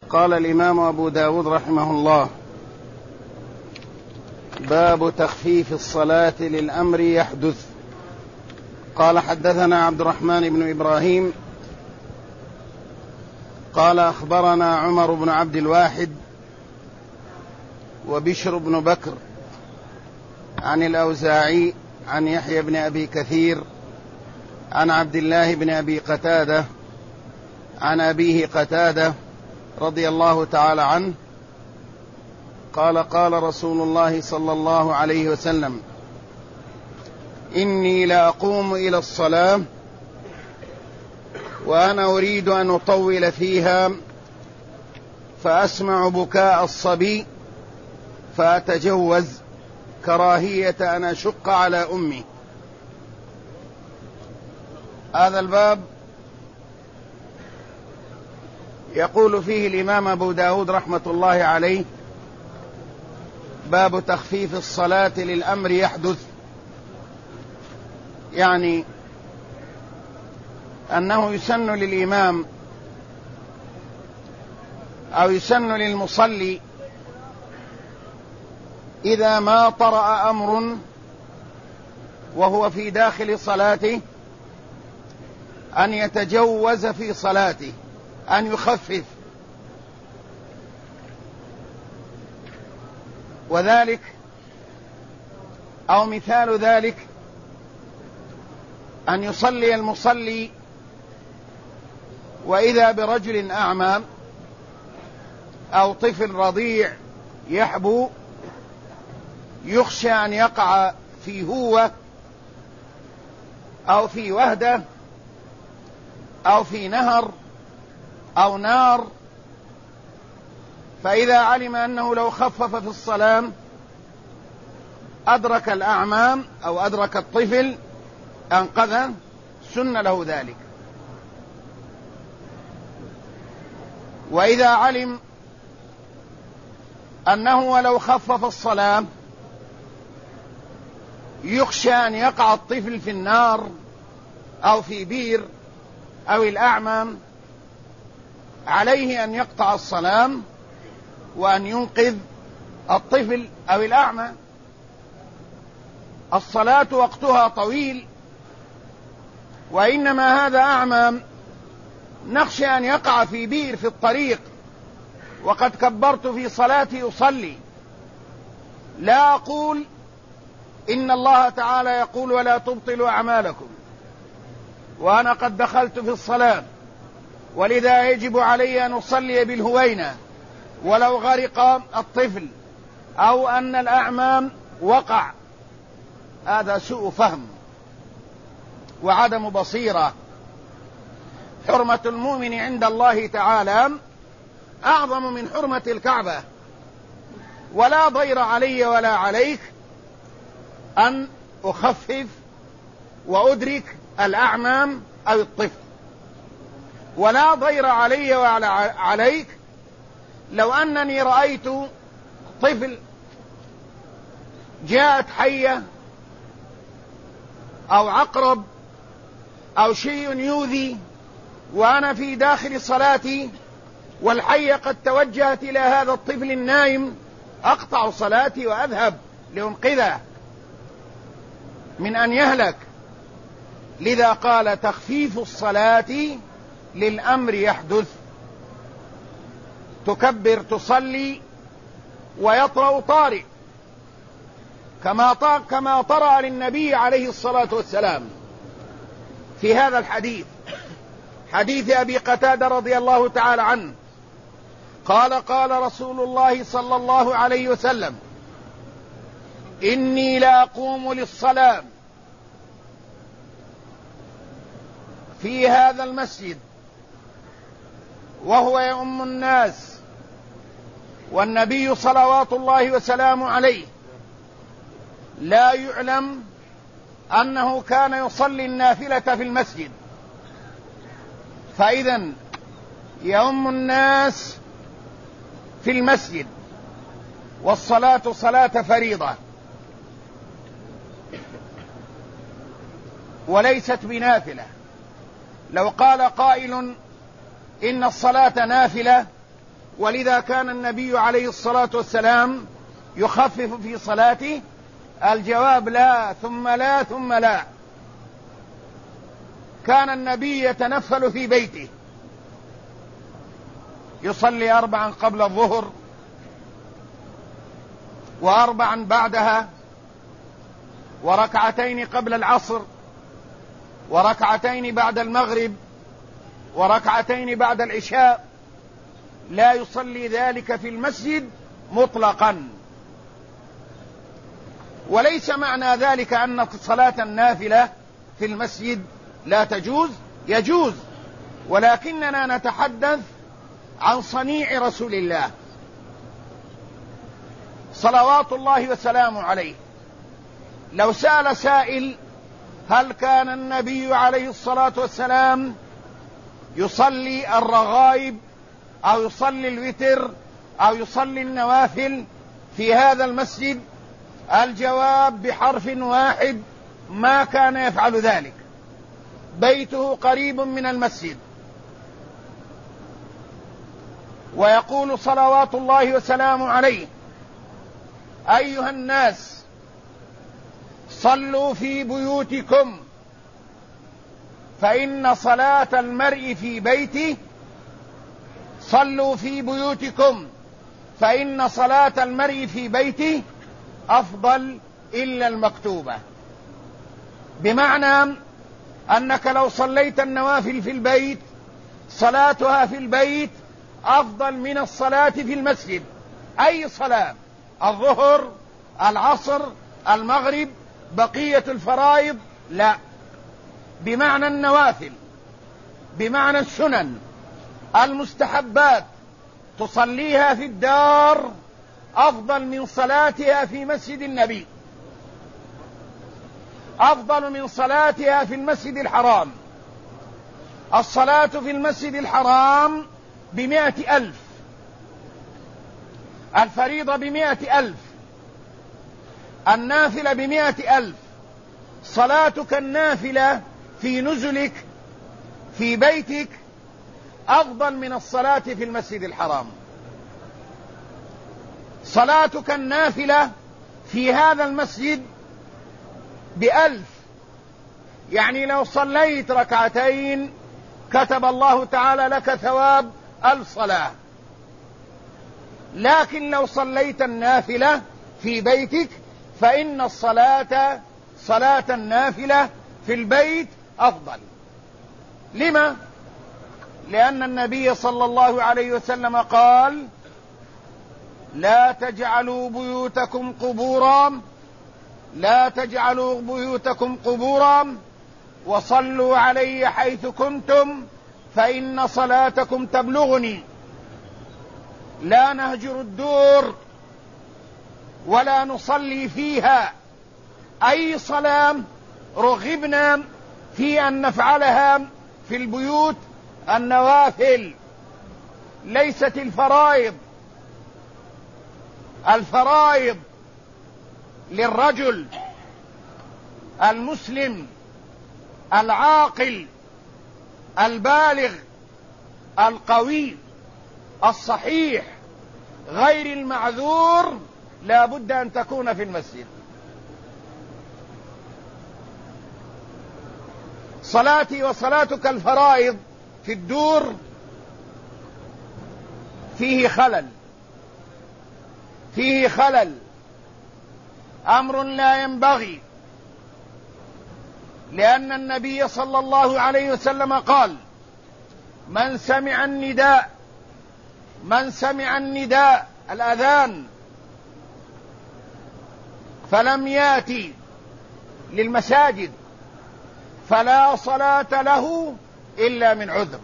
قال الإمام أبو داود رحمه الله: باب تخفيف الصلاة للأمر يحدث. قال: حدثنا عبد الرحمن بن إبراهيم قال: أخبرنا عمر بن عبد الواحد وبشر بن بكر عن الأوزاعي عن يحيى بن أبي كثير عن عبد الله بن أبي قتادة عن أبيه قتادة رضي الله تعالى عنه قال: قال رسول الله صلى الله عليه وسلم: إني لأقوم إلى الصلاة وأنا أريد أن أطول فيها فأسمع بكاء الصبي فأتجوز كراهية أن أشق على أمي. هذا الباب يقول فيه الإمام أبو داود رحمة الله عليه: باب تخفيف الصلاة للأمر يحدث، يعني أنه يسن للإمام أو يسن للمصلي إذا ما طرأ أمر وهو في داخل صلاته أن يتجوز في صلاته، أن يخفف. وذلك أو مثال ذلك أن يصلي المصلي وإذا برجل أعمى أو طفل رضيع يحبو، يخشى أن يقع في هوة أو في وهدة أو في نهر أو نار، فإذا علم أنه لو خفف في الصلاة أدرك الأعمى أو أدرك الطفل أنقذه، سن له ذلك. وإذا علم أنه ولو خفف الصلاة يخشى أن يقع الطفل في النار أو في بير أو الأعمى، عليه أن يقطع الصلاة وأن ينقذ الطفل أو الأعمى. الصلاة وقتها طويل، وإنما هذا أعمى نخشى أن يقع في بير في الطريق وقد كبرت في صلاتي أصلي. لا أقول إن الله تعالى يقول: ولا تبطلوا أعمالكم، وأنا قد دخلت في الصلاة، ولذا يجب علي أن أصلي بالهوينة ولو غرق الطفل أو أن الأعمى وقع. هذا سوء فهم وعدم بصيرة. حرمة المؤمن عند الله تعالى أعظم من حرمة الكعبة، ولا ضير علي ولا عليك أن أخفف وأدرك الأعمى أو الطفل، ولا ضير علي ولا عليك لو أنني رأيت طفل جاءت حية أو عقرب أو شيء يؤذي وأنا في داخل صلاتي والحية قد توجهت إلى هذا الطفل النائم، أقطع صلاتي وأذهب لأنقذه من أن يهلك. لذا قال: تخفيف الصلاة للأمر يحدث. تكبر تصلي ويطرأ طارئ كما طرأ للنبي عليه الصلاة والسلام في هذا الحديث، حديث أبي قتادة رضي الله تعالى عنه قال: قال رسول الله صلى الله عليه وسلم: إني لأقوم للصلاة في هذا المسجد وهو يؤم الناس، والنبي صلوات الله وسلامه عليه لا يعلم أنه كان يصلي النافلة في المسجد، فإذا يؤم الناس في المسجد، والصلاة صلاة فريضة وليست بنافلة. لو قال قائل إن الصلاة نافلة ولذا كان النبي عليه الصلاة والسلام يخفف في صلاته. الجواب لا ثم لا ثم لا. كان النبي يتنفل في بيته، يصلي 4 قبل الظهر، 4 بعدها، 2 قبل العصر، 2 بعد المغرب، 2 بعد العشاء. لا يصلي ذلك في المسجد مطلقا. وليس معنى ذلك أن صلاة النافلة في المسجد لا تجوز، يجوز، ولكننا نتحدث عن صنيع رسول الله صلوات الله وسلامه عليه. لو سأل سائل: هل كان النبي عليه الصلاة والسلام يصلي الرغائب أو يصلي الوتر أو يصلي النوافل في هذا المسجد؟ الجواب بحرف واحد: ما كان يفعل ذلك. بيته قريب من المسجد. ويقول صلوات الله وسلامه عليه: أيها الناس صلوا في بيوتكم فإن صلاة المرء في بيته، صلوا في بيوتكم فإن صلاة المرء في بيته أفضل إلا المكتوبة. بمعنى أنك لو صليت النوافل في البيت صلاتها في البيت أفضل من الصلاة في المسجد. أي صلاة، الظهر، العصر، المغرب، بقية الفرائض، لا، بمعنى النوافل، بمعنى السنن، المستحبات، تصليها في الدار أفضل من صلاتها في مسجد النبي، أفضل من صلاتها في المسجد الحرام. الصلاة في المسجد الحرام ب100,000، الفريضة ب100,000، النافلة ب100,000. صلاتك النافلة في نزلك في بيتك أفضل من الصلاة في المسجد الحرام. صلاتك النافلة في هذا المسجد ب1,000، يعني لو صليت 2 كتب الله تعالى لك ثواب 1000 صلاة. لكن لو صليت النافلة في بيتك فإن الصلاة، صلاة النافلة في البيت أفضل. لما؟ لأن النبي صلى الله عليه وسلم قال: لا تجعلوا بيوتكم قبورا، لا تجعلوا بيوتكم قبورا، وصلوا علي حيث كنتم فإن صلاتكم تبلغني. لا نهجر الدور ولا نصلي فيها. أي صلاة رغبنا في أن نفعلها في البيوت النوافل، ليست الفرائض. الفرائض للرجل المسلم العاقل البالغ القوي الصحيح غير المعذور لا بد أن تكون في المسجد. صلاتي وصلاتك الفرائض في الدور فيه خلل، فيه خلل، أمر لا ينبغي، لأن النبي صلى الله عليه وسلم قال: من سمع النداء، من سمع النداء الأذان فلم يأتي للمساجد فلا صلاة له إلا من عذر.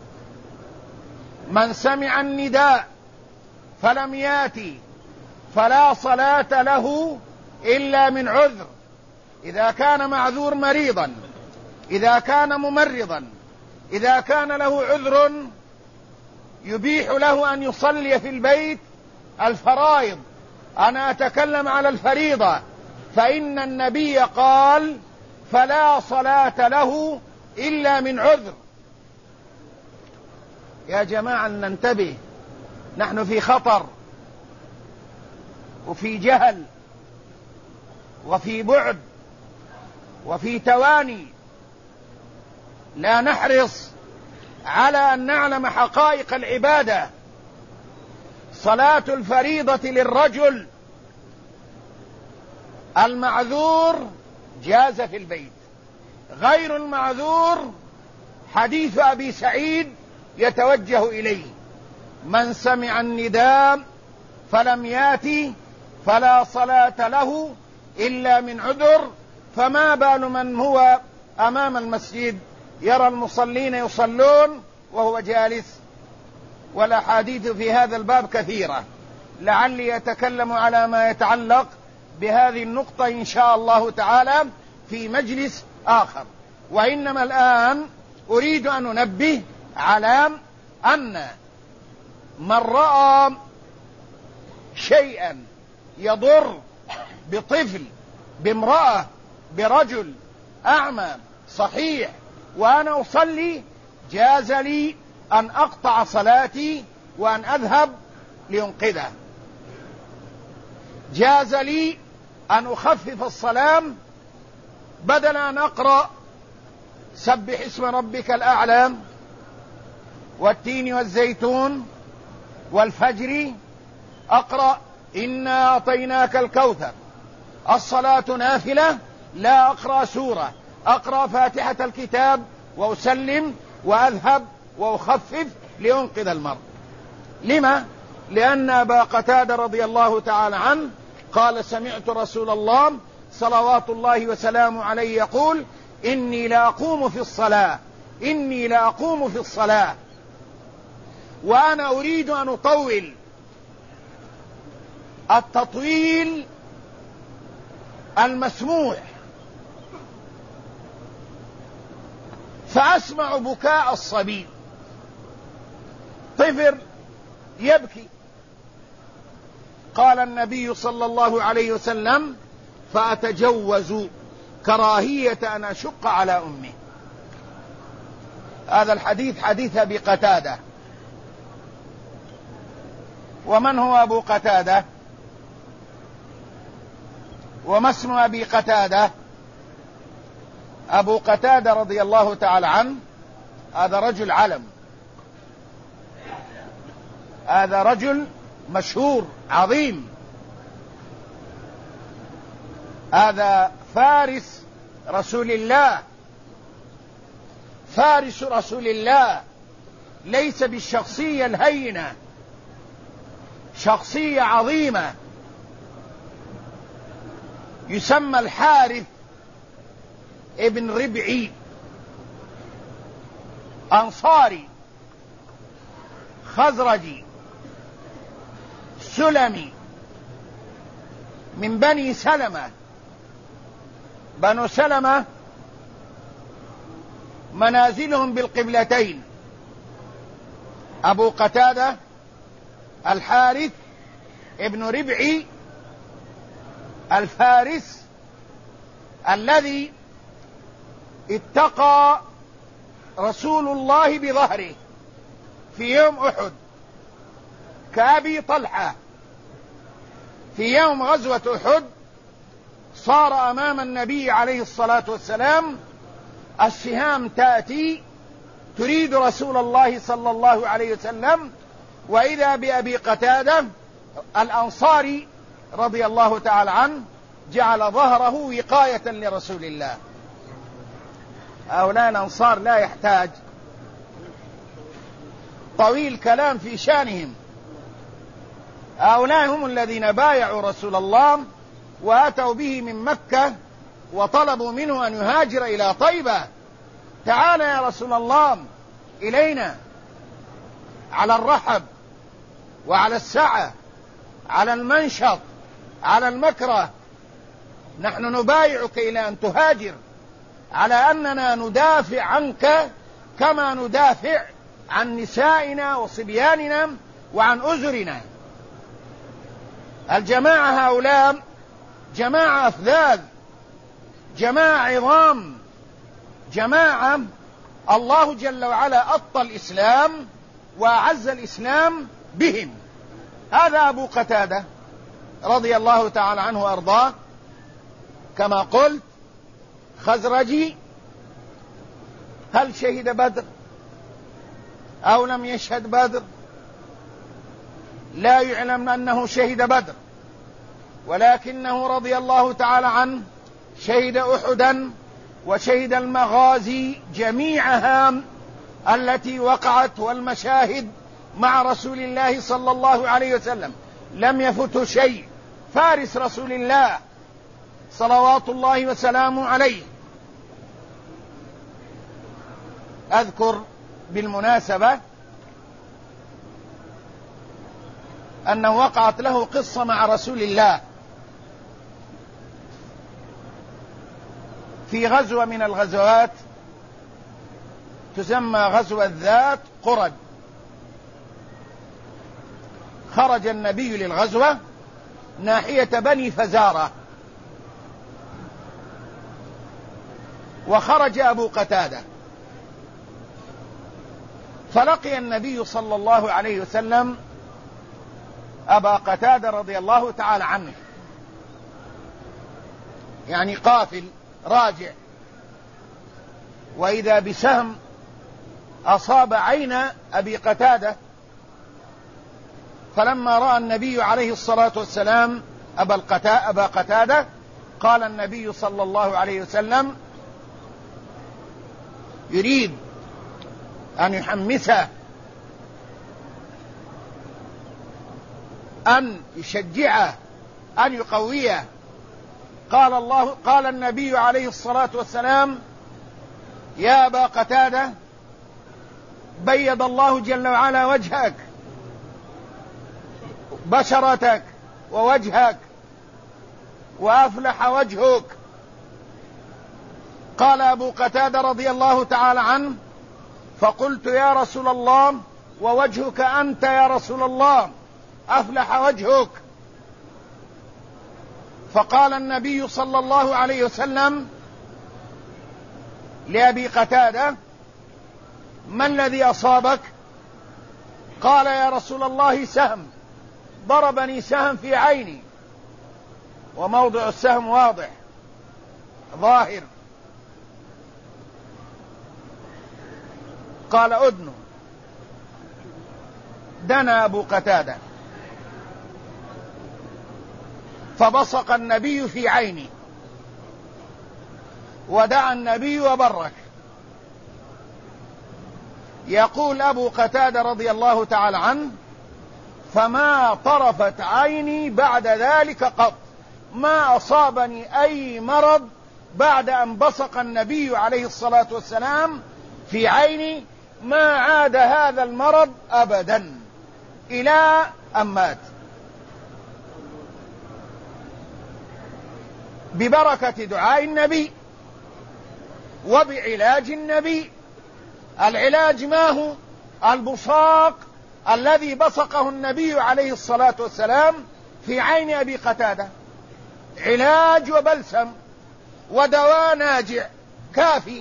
من سمع النداء فلم يأتي فلا صلاة له إلا من عذر. إذا كان معذور مريضا، إذا كان ممرضا، إذا كان له عذر يبيح له أن يصلي في البيت الفرائض. أنا أتكلم على الفريضة، فإن النبي قال: فلا صلاة له إلا من عذر. يا جماعة ننتبه، نحن في خطر وفي جهل وفي بعد وفي تواني، لا نحرص على أن نعلم حقائق العبادة. صلاة الفريضة للرجل المعذور جاز في البيت، غير المعذور حديث أبي سعيد يتوجه إليه: من سمع النداء فلم يأتي فلا صلاة له إلا من عذر. فما بال من هو أمام المسجد يرى المصلين يصلون وهو جالس؟ والأحاديث في هذا الباب كثيرة، لعلي أتكلم على ما يتعلق بهذه النقطة إن شاء الله تعالى في مجلس آخر. وإنما الآن أريد أن أنبه على أن من رأى شيئا يضر بطفل، بامرأة، برجل أعمى صحيح وأنا أصلي، جاز لي أن أقطع صلاتي وأن أذهب لأنقذه، جاز لي أن أخفف الصلاة بدل أن أقرأ سبح اسم ربك الأعلى والتين والزيتون والفجر، أقرأ إنا أعطيناك الكوثر. الصلاة نافلة، لا أقرأ سورة، أقرأ فاتحة الكتاب وأسلم وأذهب وأخفف لأنقذ المرء. لما؟ لأن أبا قتادة رضي الله تعالى عنه قال: سمعت رسول الله صلوات الله وسلامه عليه يقول: إني لأقوم في الصلاة، إني لأقوم في الصلاة. وأنا أريد أن أطول التطويل المسموح، فأسمع بكاء الصبي، طفل يبكي. قال النبي صلى الله عليه وسلم: فأتجوز كراهية أن أشق على أمه. هذا الحديث حديث أبي قتادة. ومن هو أبو قتادة؟ وما اسم أبي قتادة؟ أبو قتادة رضي الله تعالى عنه هذا رجل علم، هذا رجل مشهور عظيم، هذا فارس رسول الله، فارس رسول الله، ليس بالشخصية الهينة، شخصية عظيمة. يسمى الحارث ابن ربعي، أنصاري خزرجي سلمي من بني سلمة. بنو سلمة منازلهم بالقبلتين. أبو قتادة الحارث ابن ربعي الفارس الذي اتقى رسول الله بظهره في يوم أحد، كأبي طلحة في يوم غزوة أحد صار أمام النبي عليه الصلاة والسلام، السهام تأتي تريد رسول الله صلى الله عليه وسلم، وإذا بأبي قتادة الأنصاري رضي الله تعالى عنه جعل ظهره وقاية لرسول الله. هؤلاء الأنصار لا يحتاج طويل كلام في شانهم، هؤلاء هم الذين بايعوا رسول الله وأتوا به من مكة وطلبوا منه أن يهاجر إلى طيبة. تعال يا رسول الله إلينا، على الرحب وعلى السعة، على المنشط، على المكره، نحن نبايعك إلى أن تهاجر، على أننا ندافع عنك كما ندافع عن نسائنا وصبياننا وعن أزرنا. الجماعة هؤلاء جماعة أفذاذ، جماعة عظام، جماعة الله جل وعلا أطى الإسلام وأعز الإسلام بهم، هذا أبو قتادة رضي الله تعالى عنه وأرضاه، كما قلت خزرجي. هل شهد بدر أو لم يشهد بدر؟ لا يعلم أنه شهد بدر، ولكنه رضي الله تعالى عنه شهد أحدا وشهد المغازي جميعها التي وقعت والمشاهد مع رسول الله صلى الله عليه وسلم، لم يفته شيء. فارس رسول الله صلوات الله وسلامه عليه. أذكر بالمناسبة أنه وقعت له قصة مع رسول الله في غزوة من الغزوات تسمى غزوة ذات قرد. خرج النبي للغزوة ناحية بني فزارة، وخرج أبو قتادة، فلقي النبي صلى الله عليه وسلم أبا قتادة رضي الله تعالى عنه، يعني قافل راجع، وإذا بسهم أصاب عين أبي قتادة. فلما رأى النبي عليه الصلاة والسلام أبا قتادة قال النبي صلى الله عليه وسلم يريد أن يحمسه، أن يشجعه، أن يقويه. قال النبي عليه الصلاة والسلام يا أبا قتادة بيض الله جل وعلا وجهك، بشرتك ووجهك، وأفلح وجهك. قال أبو قتادة رضي الله تعالى عنه فقلت يا رسول الله ووجهك أنت يا رسول الله، أفلح وجهك. فقال النبي صلى الله عليه وسلم لأبي قتادة ما الذي أصابك؟ قال يا رسول الله سهم، ضربني سهم في عيني، وموضع السهم واضح ظاهر. قال أدنو. دنا أبو قتادة فبصق النبي في عيني، ودعا النبي وبرك. يقول أبو قتادة رضي الله تعالى عنه فما طرفت عيني بعد ذلك قط، ما أصابني أي مرض بعد أن بصق النبي عليه الصلاة والسلام في عيني، ما عاد هذا المرض أبدا إلى أن مات. ببركة دعاء النبي وبعلاج النبي. العلاج ما هو؟ البصاق الذي بصقه النبي عليه الصلاة والسلام في عين أبي قتادة، علاج وبلسم ودواء ناجع كافي.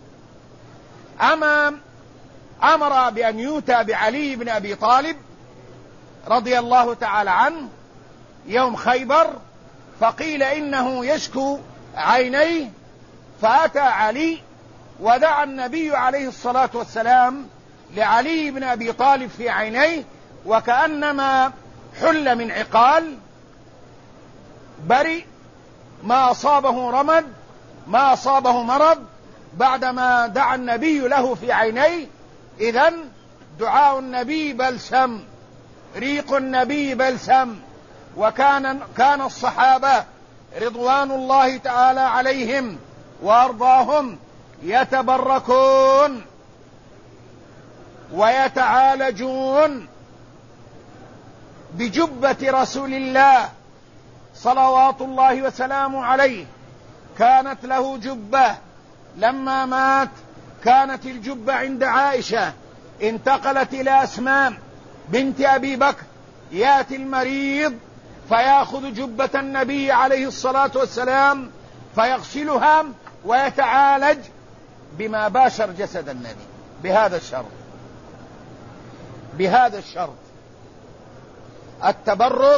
أمر بأن يؤتى بعلي بن أبي طالب رضي الله تعالى عنه يوم خيبر، فقيل إنه يشكو عينيه، فأتى علي ودعا النبي عليه الصلاة والسلام لعلي بن أبي طالب في عينيه، وكأنما حل من عقال، برئ، ما أصابه رمد، ما أصابه مرض بعدما دعا النبي له في عينيه. إذن دعاء النبي بلسم، ريق النبي بلسم. وكان الصحابة رضوان الله تعالى عليهم وأرضاهم يتبركون ويتعالجون بجبة رسول الله صلوات الله وسلامه عليه. كانت له جبة، لما مات كانت الجبة عند عائشة، انتقلت إلى أسماء بنت أبي بكر. يأتي المريض فيأخذ جبة النبي عليه الصلاة والسلام فيغسلها ويتعالج بما باشر جسد النبي، بهذا الشرط. التبرك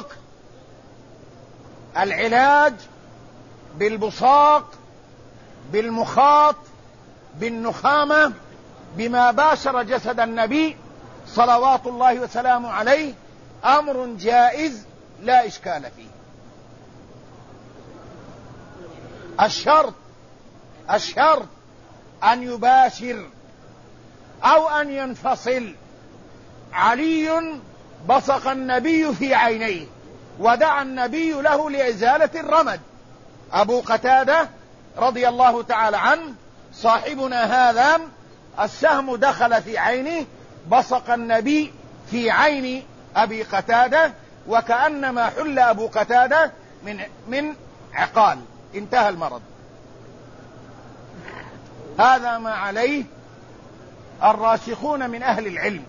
العلاج بالبصاق، بالمخاط، بالنخامة، بما باشر جسد النبي صلوات الله وسلامه عليه، أمر جائز لا إشكال فيه. الشرط أن يباشر أو أن ينفصل. علي بصق النبي في عينيه ودعا النبي له لإزالة الرمد. أبو قتادة رضي الله تعالى عنه صاحبنا هذا السهم دخل في عينه، بصق النبي في عين أبي قتادة وكأنما حل أبو قتادة من عقال، انتهى المرض. هذا ما عليه الراسخون من أهل العلم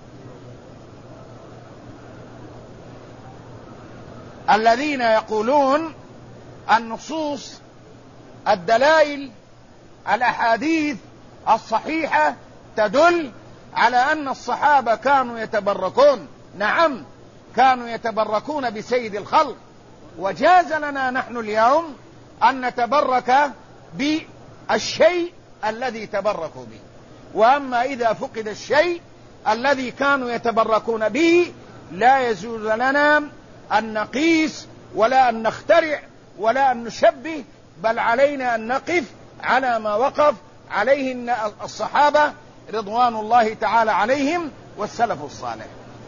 الذين يقولون النصوص، الدلائل، الأحاديث الصحيحة تدل على أن الصحابة كانوا يتبركون. نعم، كانوا يتبركون بسيد الخلق، وجاز لنا نحن اليوم أن نتبرك بالشيء الذي تبركوا به. وأما إذا فقد الشيء الذي كانوا يتبركون به لا يجوز لنا أن نقيس ولا أن نخترع ولا أن نشبه، بل علينا أن نقف على ما وقف عليه الصحابة رضوان الله تعالى عليهم والسلف الصالح.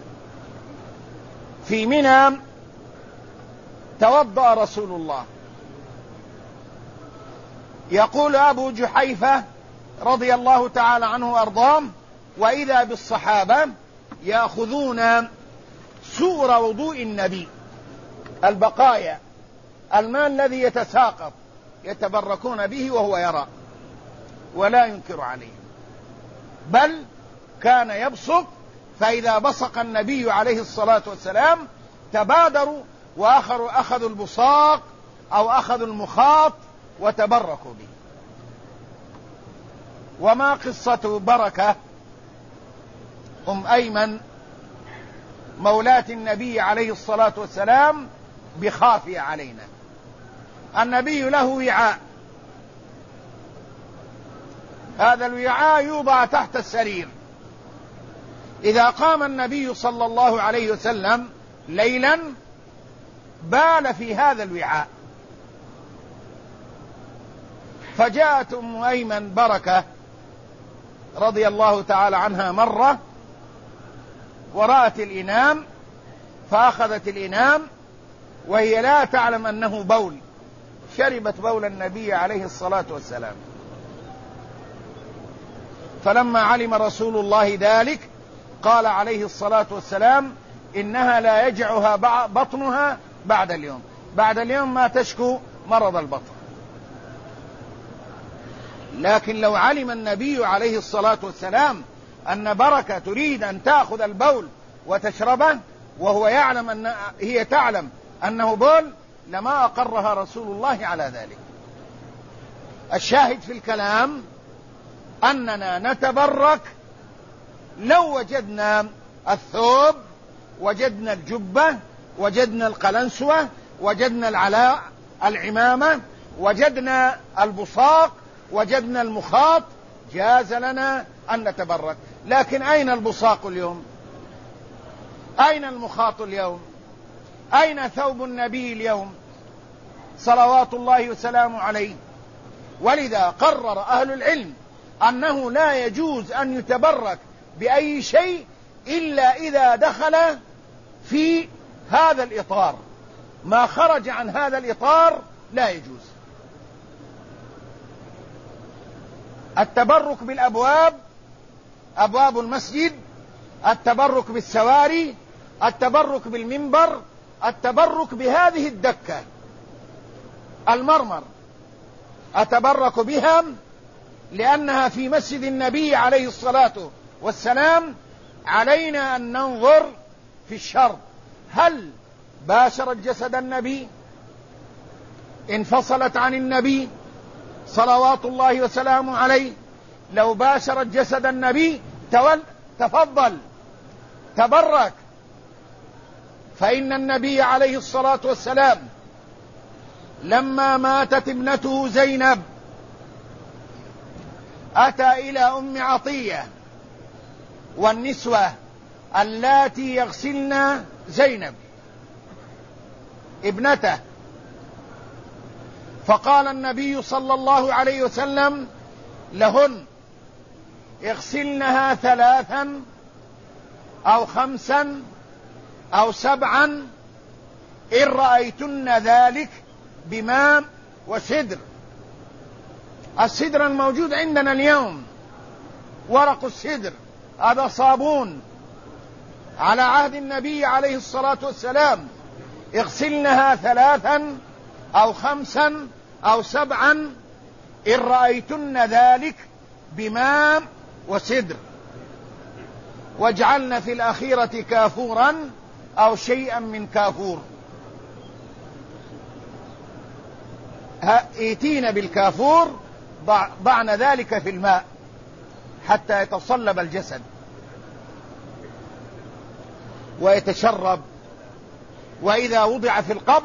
في منى توضأ رسول الله. يقول أبو جحيفة رضي الله تعالى عنه وأرضاه: وإذا بالصحابة يأخذون سور وضوء النبي، البقايا، الماء الذي يتساقط، يتبركون به وهو يرى ولا ينكر عليه، بل كان يبصق، فإذا بصق النبي عليه الصلاة والسلام تبادروا وأخذوا البصاق أو أخذوا المخاط وتبركوا به. وما قصة بركة أيمن مولاة النبي عليه الصلاة والسلام بخافية علينا؟ النبي له وعاء، هذا الوعاء يوضع تحت السرير. إذا قام النبي صلى الله عليه وسلم ليلا بال في هذا الوعاء، فجاءت أيمن بركة رضي الله تعالى عنها مرة ورأت الإنام، فأخذت الإنام وهي لا تعلم أنه بول، شربت بول النبي عليه الصلاة والسلام. فلما علم رسول الله ذلك قال عليه الصلاة والسلام: إنها لا يجعها بطنها بعد اليوم، بعد اليوم ما تشكو مرض البطن. لكن لو علم النبي عليه الصلاة والسلام أن بركة تريد أن تأخذ البول وتشربه وهو يعلم أن هي تعلم أنه بول، لما أقرها رسول الله على ذلك. الشاهد في الكلام أننا نتبرك لو وجدنا الثوب، وجدنا الجبة، وجدنا القلنسوة، وجدنا العمامة، وجدنا البصاق، وجدنا المخاط، جاز لنا أن نتبرك. لكن أين البصاق اليوم؟ أين المخاط اليوم؟ أين ثوب النبي اليوم صلوات الله وسلامه عليه؟ ولذا قرر أهل العلم أنه لا يجوز أن يتبرك بأي شيء إلا إذا دخل في هذا الإطار، ما خرج عن هذا الإطار لا يجوز. التبرك بالأبواب، أبواب المسجد، التبرك بالسواري، التبرك بالمنبر، التبرك بهذه الدكة المرمر، أتبرك بها لأنها في مسجد النبي عليه الصلاة والسلام. علينا أن ننظر في الشرط: هل باشرت جسد النبي؟ انفصلت عن النبي صلوات الله وسلامه عليه؟ لو باشرت جسد النبي تفضل تبرك، فإن النبي عليه الصلاة والسلام لما ماتت ابنته زينب أتى إلى أم عطية والنسوة اللاتي يغسلن زينب ابنته، فقال النبي صلى الله عليه وسلم لهن: اغسلنها 3 أو 5 أو 7 إن رأيتن ذلك بماء وسدر. السدر الموجود عندنا اليوم ورق السدر، هذا صابون. على عهد النبي عليه الصلاة والسلام اغسلنها 3 أو 5 أو 7 إن رأيتن ذلك بماء وسدر، واجعلن في الأخيرة كافورا أو شيئا من كافور. ائتين بالكافور، ضعن ذلك في الماء حتى يتصلب الجسد ويتشرب. وإذا وضع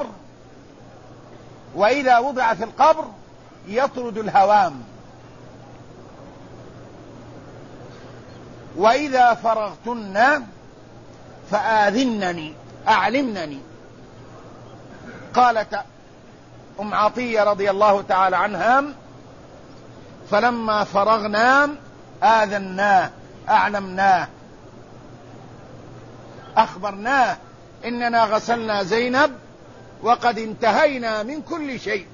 في القبر يطرد الهوام. وإذا فرغتن فآذنني، أعلمنني. قالت أم عطية رضي الله تعالى عنها: فلما فرغنا آذناه، أعلمناه، أخبرناه إننا غسلنا زينب وقد انتهينا من كل شيء.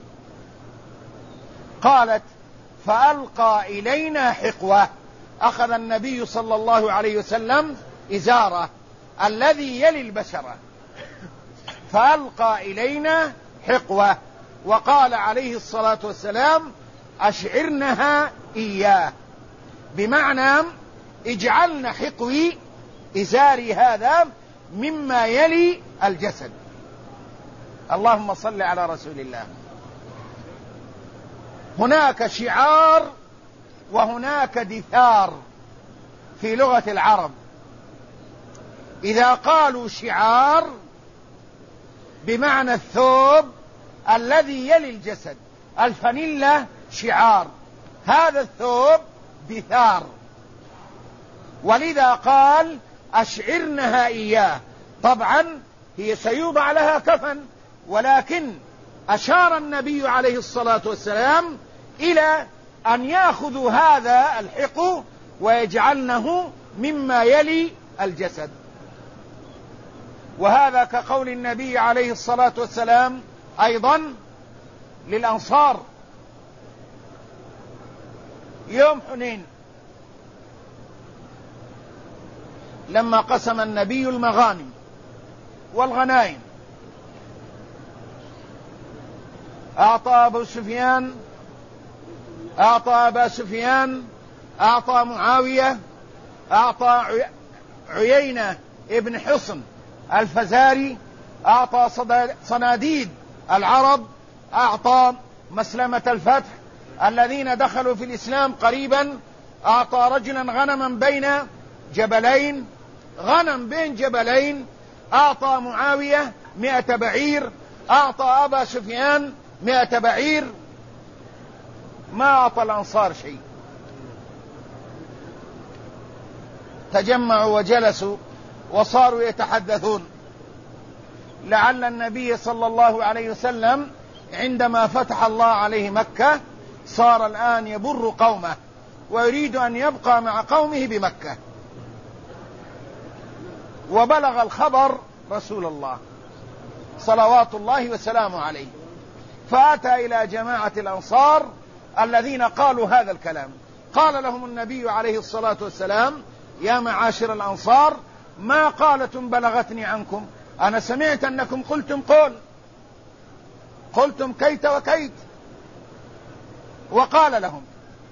قالت: فألقى إلينا حقوة. أخذ النبي صلى الله عليه وسلم إزاره الذي يلي البشرة، فألقى إلينا حقوة، وقال عليه الصلاة والسلام: أشعرنها إياه، بمعنى اجعلن حقوي إزاري هذا مما يلي الجسد. اللهم صل على رسول الله. هناك شعار وهناك دثار في لغة العرب. إذا قالوا شعار بمعنى الثوب الذي يلي الجسد، الفانيلا شعار، هذا الثوب دثار، ولذا قال: أشعرنها إياه. طبعا هي سيوضع لها كفن، ولكن أشار النبي عليه الصلاة والسلام إلى أن يأخذوا هذا الحقو ويجعلنه مما يلي الجسد. وهذا كقول النبي عليه الصلاة والسلام أيضا للأنصار يوم حنين، لما قسم النبي المغانم والغنائم، أعطى أبا سفيان، أعطى معاوية، أعطى عيينة ابن حصن الفزاري، أعطى صناديد العرب، أعطى مسلمة الفتح الذين دخلوا في الإسلام قريبا، أعطى رجلا غنما بين جبلين، غنم بين جبلين، أعطى معاوية 100 بعير، أعطى أبا سفيان 100 بعير، ما أعطى الأنصار شيء. تجمعوا وجلسوا وصاروا يتحدثون، لعل النبي صلى الله عليه وسلم عندما فتح الله عليه مكة صار الآن يبر قومه ويريد أن يبقى مع قومه بمكة، وبلغ الخبر رسول الله صلوات الله وسلامه عليه، فأتى إلى جماعة الأنصار الذين قالوا هذا الكلام. قال لهم النبي عليه الصلاة والسلام: يا معاشر الأنصار، ما قالة بلغتني عنكم، أنا سمعت أنكم قلتم كيت وكيت. وقال لهم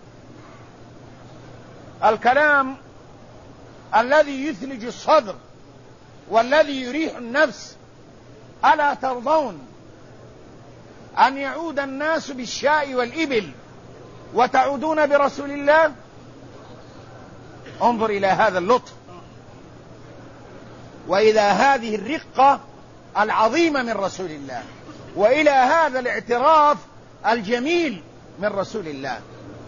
الكلام الذي يثلج الصدر والذي يريح النفس: ألا ترضون أن يعود الناس بالشاء والإبل وتعودون برسول الله؟ انظر إلى هذا اللطف وإلى هذه الرقة العظيمة من رسول الله، وإلى هذا الاعتراف الجميل من رسول الله.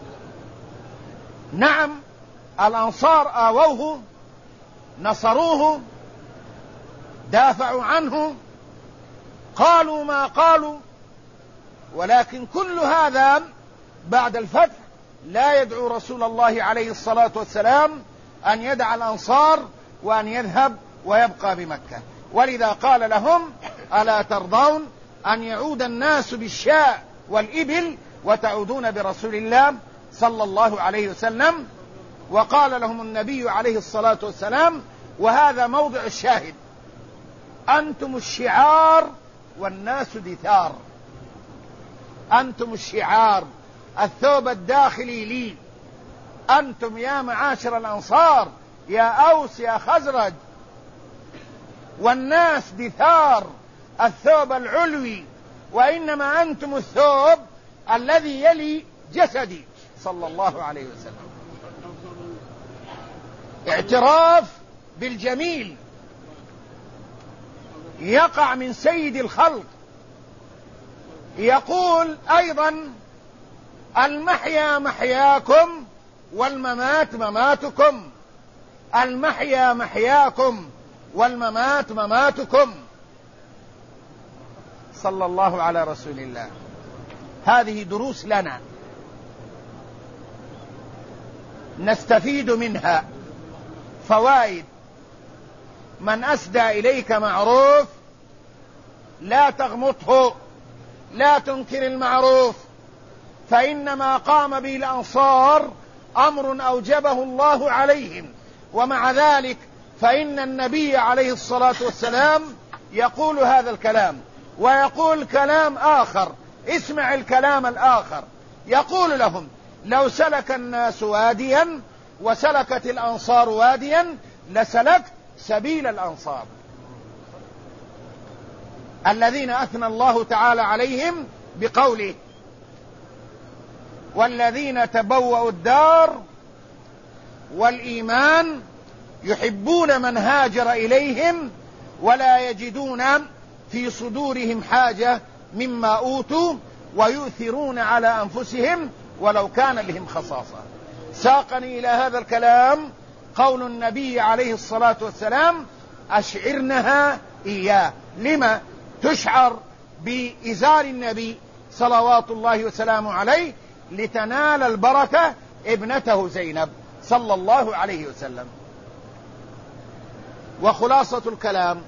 نعم، الأنصار آووه، نصروه، دافعوا عنه، قالوا ما قالوا، ولكن كل هذا بعد الفتح لا يدعو رسول الله عليه الصلاة والسلام أن يدع الأنصار وأن يذهب ويبقى بمكة. ولذا قال لهم: ألا ترضون أن يعود الناس بالشاء والإبل وتعودون برسول الله صلى الله عليه وسلم؟ وقال لهم النبي عليه الصلاة والسلام، وهذا موضع الشاهد: أنتم الشعار والناس دثار. أنتم الشعار، الثوب الداخلي لي، أنتم يا معاشر الأنصار، يا أوس يا خزرج، والناس دثار، الثوب العلوي، وإنما أنتم الثوب الذي يلي جسدي صلى الله عليه وسلم. اعتراف بالجميل يقع من سيد الخلق. يقول أيضا: المحيا محياكم والممات مماتكم. المحيا محياكم والممات مماتكم. صلى الله على رسول الله. هذه دروس لنا نستفيد منها فوائد. من أسدى إليك معروف لا تغمطه، لا تنكر المعروف، فإنما قام به الأنصار أمر أوجبه الله عليهم، ومع ذلك فإن النبي عليه الصلاة والسلام يقول هذا الكلام، ويقول كلام آخر. اسمع الكلام الآخر، يقول لهم: لو سلك الناس واديا وسلكت الأنصار واديا لسلكت سبيل الأنصار، الذين أثنى الله تعالى عليهم بقوله: والذين تبوأوا الدار والإيمان يحبون من هاجر إليهم ولا يجدون في صدورهم حاجة مما أوتوا ويؤثرون على أنفسهم ولو كان بهم خصاصة. ساقني إلى هذا الكلام قول النبي عليه الصلاة والسلام: أشعرنها إياه. لما تشعر بإزار النبي صلوات الله وسلامه عليه؟ لتنال البركة ابنته زينب صلى الله عليه وسلم. وخلاصة الكلام: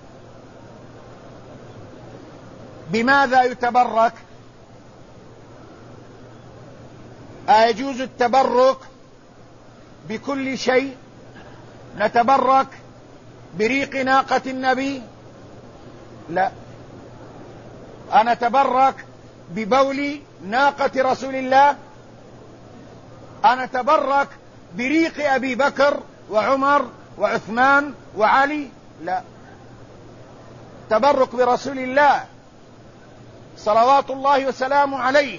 بماذا يتبرك؟ أيجوز التبرك بكل شيء؟ نتبرك بريق ناقة النبي؟ لا. أنا أتبرك ببول ناقة رسول الله؟ أنا أتبرك بريق أبي بكر وعمر وعثمان وعلي؟ لا. تبرك برسول الله صلوات الله وسلامه عليه،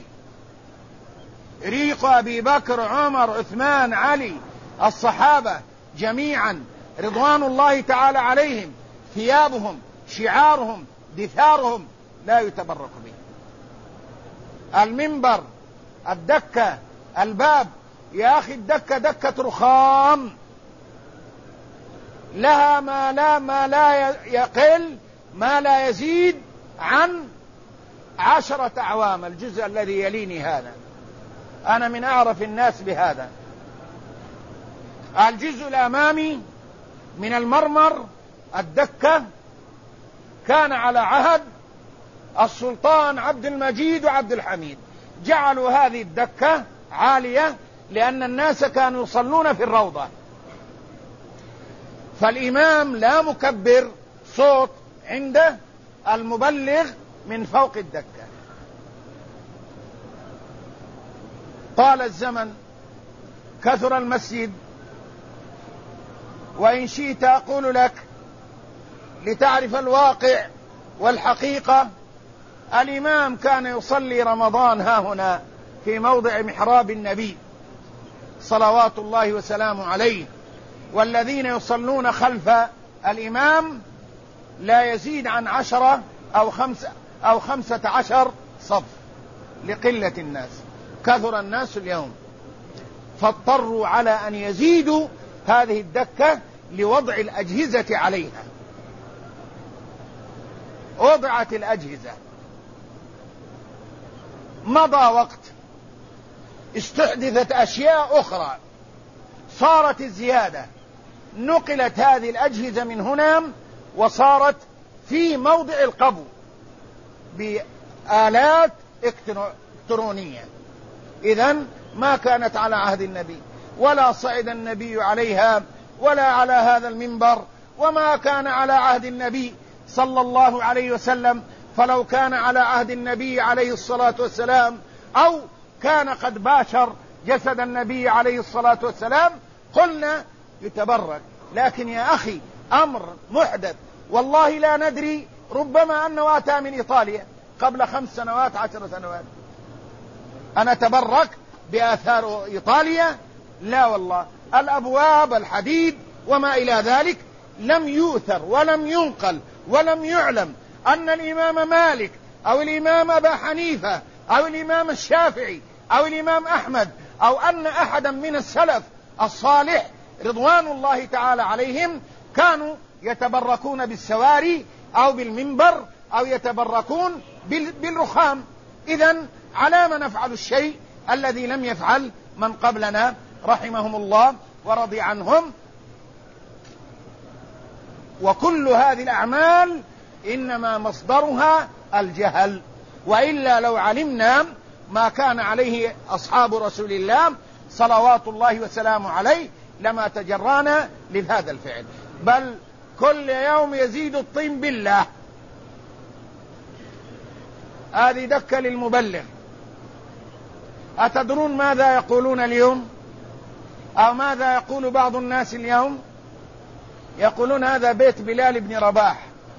ريق أبي بكر عمر عثمان علي الصحابة جميعا رضوان الله تعالى عليهم، ثيابهم شعارهم دثارهم، لا يتبرك به. المنبر، الدكة، الباب، يا أخي الدكة دكة رخام، لها ما لا يقل، ما لا يزيد عن 10 أعوام. الجزء الذي يليني هذا أنا من أعرف الناس بهذا. الجزء الأمامي من المرمر الدكة كان على عهد السلطان عبد المجيد وعبد الحميد، جعلوا هذه الدكة عالية لأن الناس كانوا يصلون في الروضة، فالإمام لا مكبر صوت عنده، المبلغ من فوق الدكة. طال الزمن، كثر المسجد، وإن شئت أقول لك لتعرف الواقع والحقيقة، الإمام كان يصلي رمضان ها هنا في موضع محراب النبي صلوات الله وسلامه عليه، والذين يصلون خلف الإمام لا يزيد عن 10 أو 15 صف لقلة الناس. كثر الناس اليوم فاضطروا على أن يزيدوا هذه الدكة لوضع الأجهزة عليها. وضعت الأجهزة، مضى وقت، استحدثت أشياء أخرى، صارت الزيادة، نقلت هذه الأجهزة من هنا وصارت في موضع القبو بآلات إلكترونية. إذن ما كانت على عهد النبي، ولا صعد النبي عليها ولا على هذا المنبر، وما كان على عهد النبي صلى الله عليه وسلم. فلو كان على عهد النبي عليه الصلاة والسلام أو كان قد باشر جسد النبي عليه الصلاة والسلام قلنا يتبرك. لكن يا أخي أمر محدث، والله لا ندري، ربما أنه أتى من إيطاليا قبل 5 سنوات 10 سنوات. أنا تبرك بآثار إيطاليا؟ لا والله. الأبواب، الحديد وما إلى ذلك لم يؤثر ولم ينقل ولم يعلم أن الإمام مالك أو الإمام أبا حنيفة أو الإمام الشافعي أو الإمام أحمد أو أن أحدا من السلف الصالح رضوان الله تعالى عليهم كانوا يتبركون بالسواري أو بالمنبر أو يتبركون بالرخام. إذن على ما نفعل الشيء الذي لم يفعل من قبلنا رحمهم الله ورضي عنهم؟ وكل هذه الأعمال إنما مصدرها الجهل، وإلا لو علمنا ما كان عليه أصحاب رسول الله صلوات الله وسلامه عليه لما تجرانا لهذا الفعل. بل كل يوم يزيد الطين بالله. هذه دكة للمبلغ. أتدرون ماذا يقولون اليوم أو ماذا يقول بعض الناس اليوم؟ يقولون هذا بيت بلال بن رباح،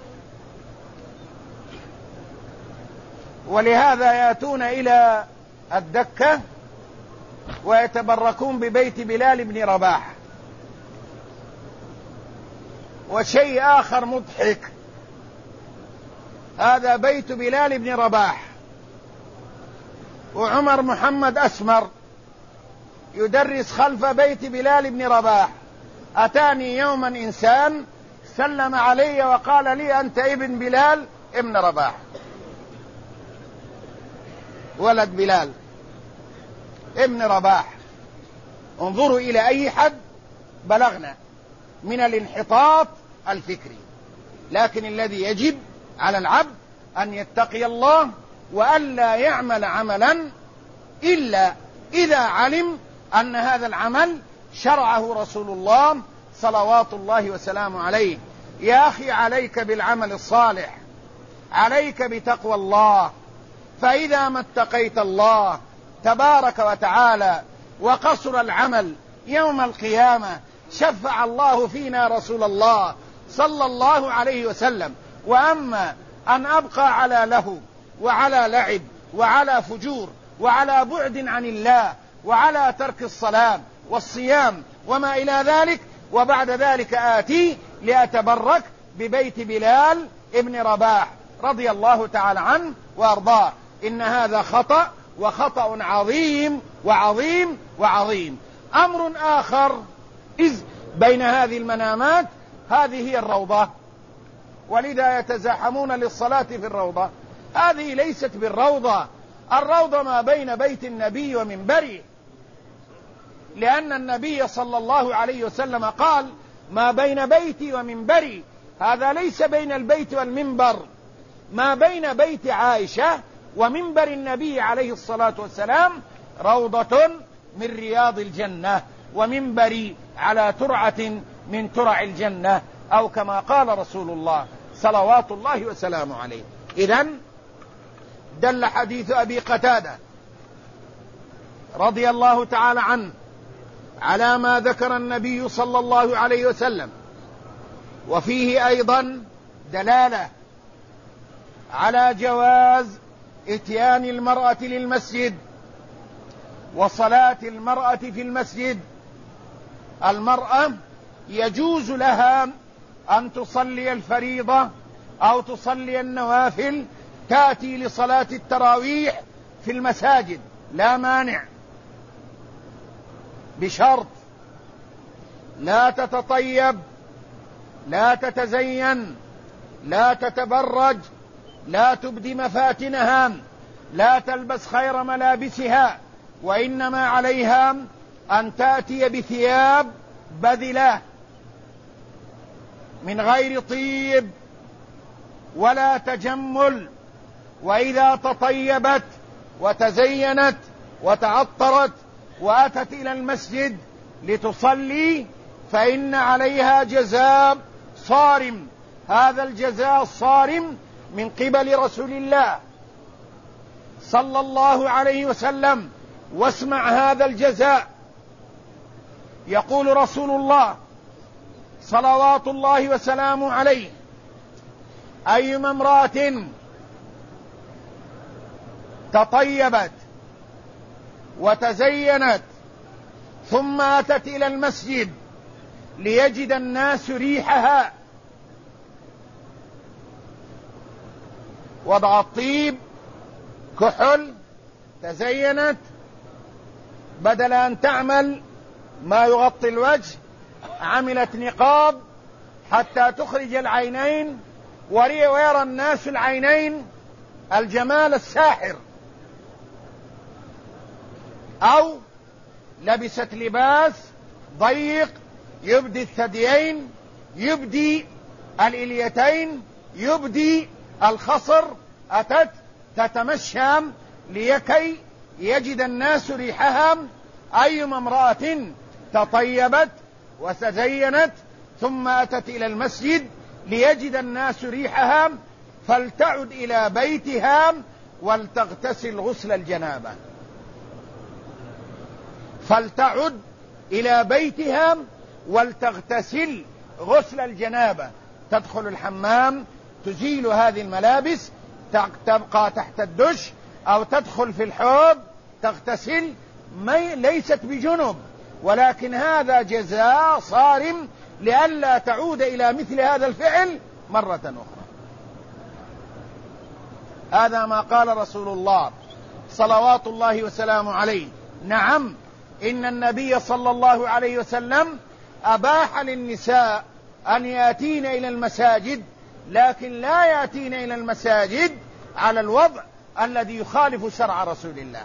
ولهذا يأتون إلى الدكة ويتبركون ببيت بلال بن رباح. وشيء آخر مضحك، هذا بيت بلال بن رباح، وعمر محمد أسمر يدرس خلف بيت بلال بن رباح. أتاني يوما إنسان سلم علي وقال لي أنت ابن بلال ابن رباح، ولد بلال ابن رباح. انظروا إلى أي حد بلغنا من الانحطاط الفكري. لكن الذي يجب على العبد أن يتقي الله وألا يعمل عملا إلا إذا علم أن هذا العمل شرعه رسول الله صلوات الله وسلامه عليه. يا أخي عليك بالعمل الصالح، عليك بتقوى الله، فإذا ما اتقيت الله تبارك وتعالى وقصر العمل يوم القيامة شفع الله فينا رسول الله صلى الله عليه وسلم. وأما أن أبقى على لهو وعلى لعب وعلى فجور وعلى بعد عن الله وعلى ترك الصلاة والصيام وما إلى ذلك، وبعد ذلك آتي لأتبرك ببيت بلال ابن رباح رضي الله تعالى عنه وأرضاه، إن هذا خطأ، وخطأ عظيم وعظيم وعظيم. أمر آخر إذ بين هذه المنامات، هذه هي الروضة، ولذا يتزاحمون للصلاة في الروضة. هذه ليست بالروضة، الروضة ما بين بيت النبي ومنبره، لأن النبي صلى الله عليه وسلم قال ما بين بيتي ومنبري. هذا ليس بين البيت والمنبر، ما بين بيت عائشة ومنبر النبي عليه الصلاة والسلام روضة من رياض الجنة، ومنبري على ترعة من ترع الجنة، أو كما قال رسول الله صلوات الله وسلامه عليه. إذن دل حديث أبي قتادة رضي الله تعالى عنه على ما ذكر النبي صلى الله عليه وسلم، وفيه أيضا دلالة على جواز إتيان المرأة للمسجد وصلاة المرأة في المسجد. المرأة يجوز لها أن تصلي الفريضة أو تصلي النوافل تأتي لصلاة التراويح في المساجد لا مانع، بشرط لا تتطيب، لا تتزين، لا تتبرج، لا تبدي مفاتنها، لا تلبس خير ملابسها، وإنما عليها أن تأتي بثياب بذلة من غير طيب ولا تجمل. وإذا تطيبت وتزينت وتعطرت وأتت إلى المسجد لتصلي فإن عليها جزاء صارم، هذا الجزاء الصارم من قبل رسول الله صلى الله عليه وسلم. واسمع هذا الجزاء، يقول رسول الله صلوات الله وسلامه عليه: أيما امرأة تطيبت وتزينت ثم أتت إلى المسجد ليجد الناس ريحها، وضع الطيب، كحل، تزينت، بدل أن تعمل ما يغطي الوجه عملت نقاب حتى تخرج العينين ويرى الناس العينين الجمال الساحر، أو لبست لباس ضيق يبدي الثديين، يبدي الإليتين، يبدي الخصر، أتت تتمشى لكي يجد الناس ريحها. أيما امرأة تطيبت وتزينت ثم أتت إلى المسجد ليجد الناس ريحها فلتعد إلى بيتها ولتغتسل غسل الجنابة. فلتعد إلى بيتها ولتغتسل غسل الجنابة، تدخل الحمام، تزيل هذه الملابس، تبقى تحت الدش أو تدخل في الحوض تغتسل، ليست بجنب، ولكن هذا جزاء صارم لئلا تعود إلى مثل هذا الفعل مرة أخرى. هذا ما قال رسول الله صلوات الله وسلامه عليه. نعم، إن النبي صلى الله عليه وسلم أباح للنساء أن يأتين إلى المساجد، لكن لا يأتين إلى المساجد على الوضع الذي يخالف شرع رسول الله.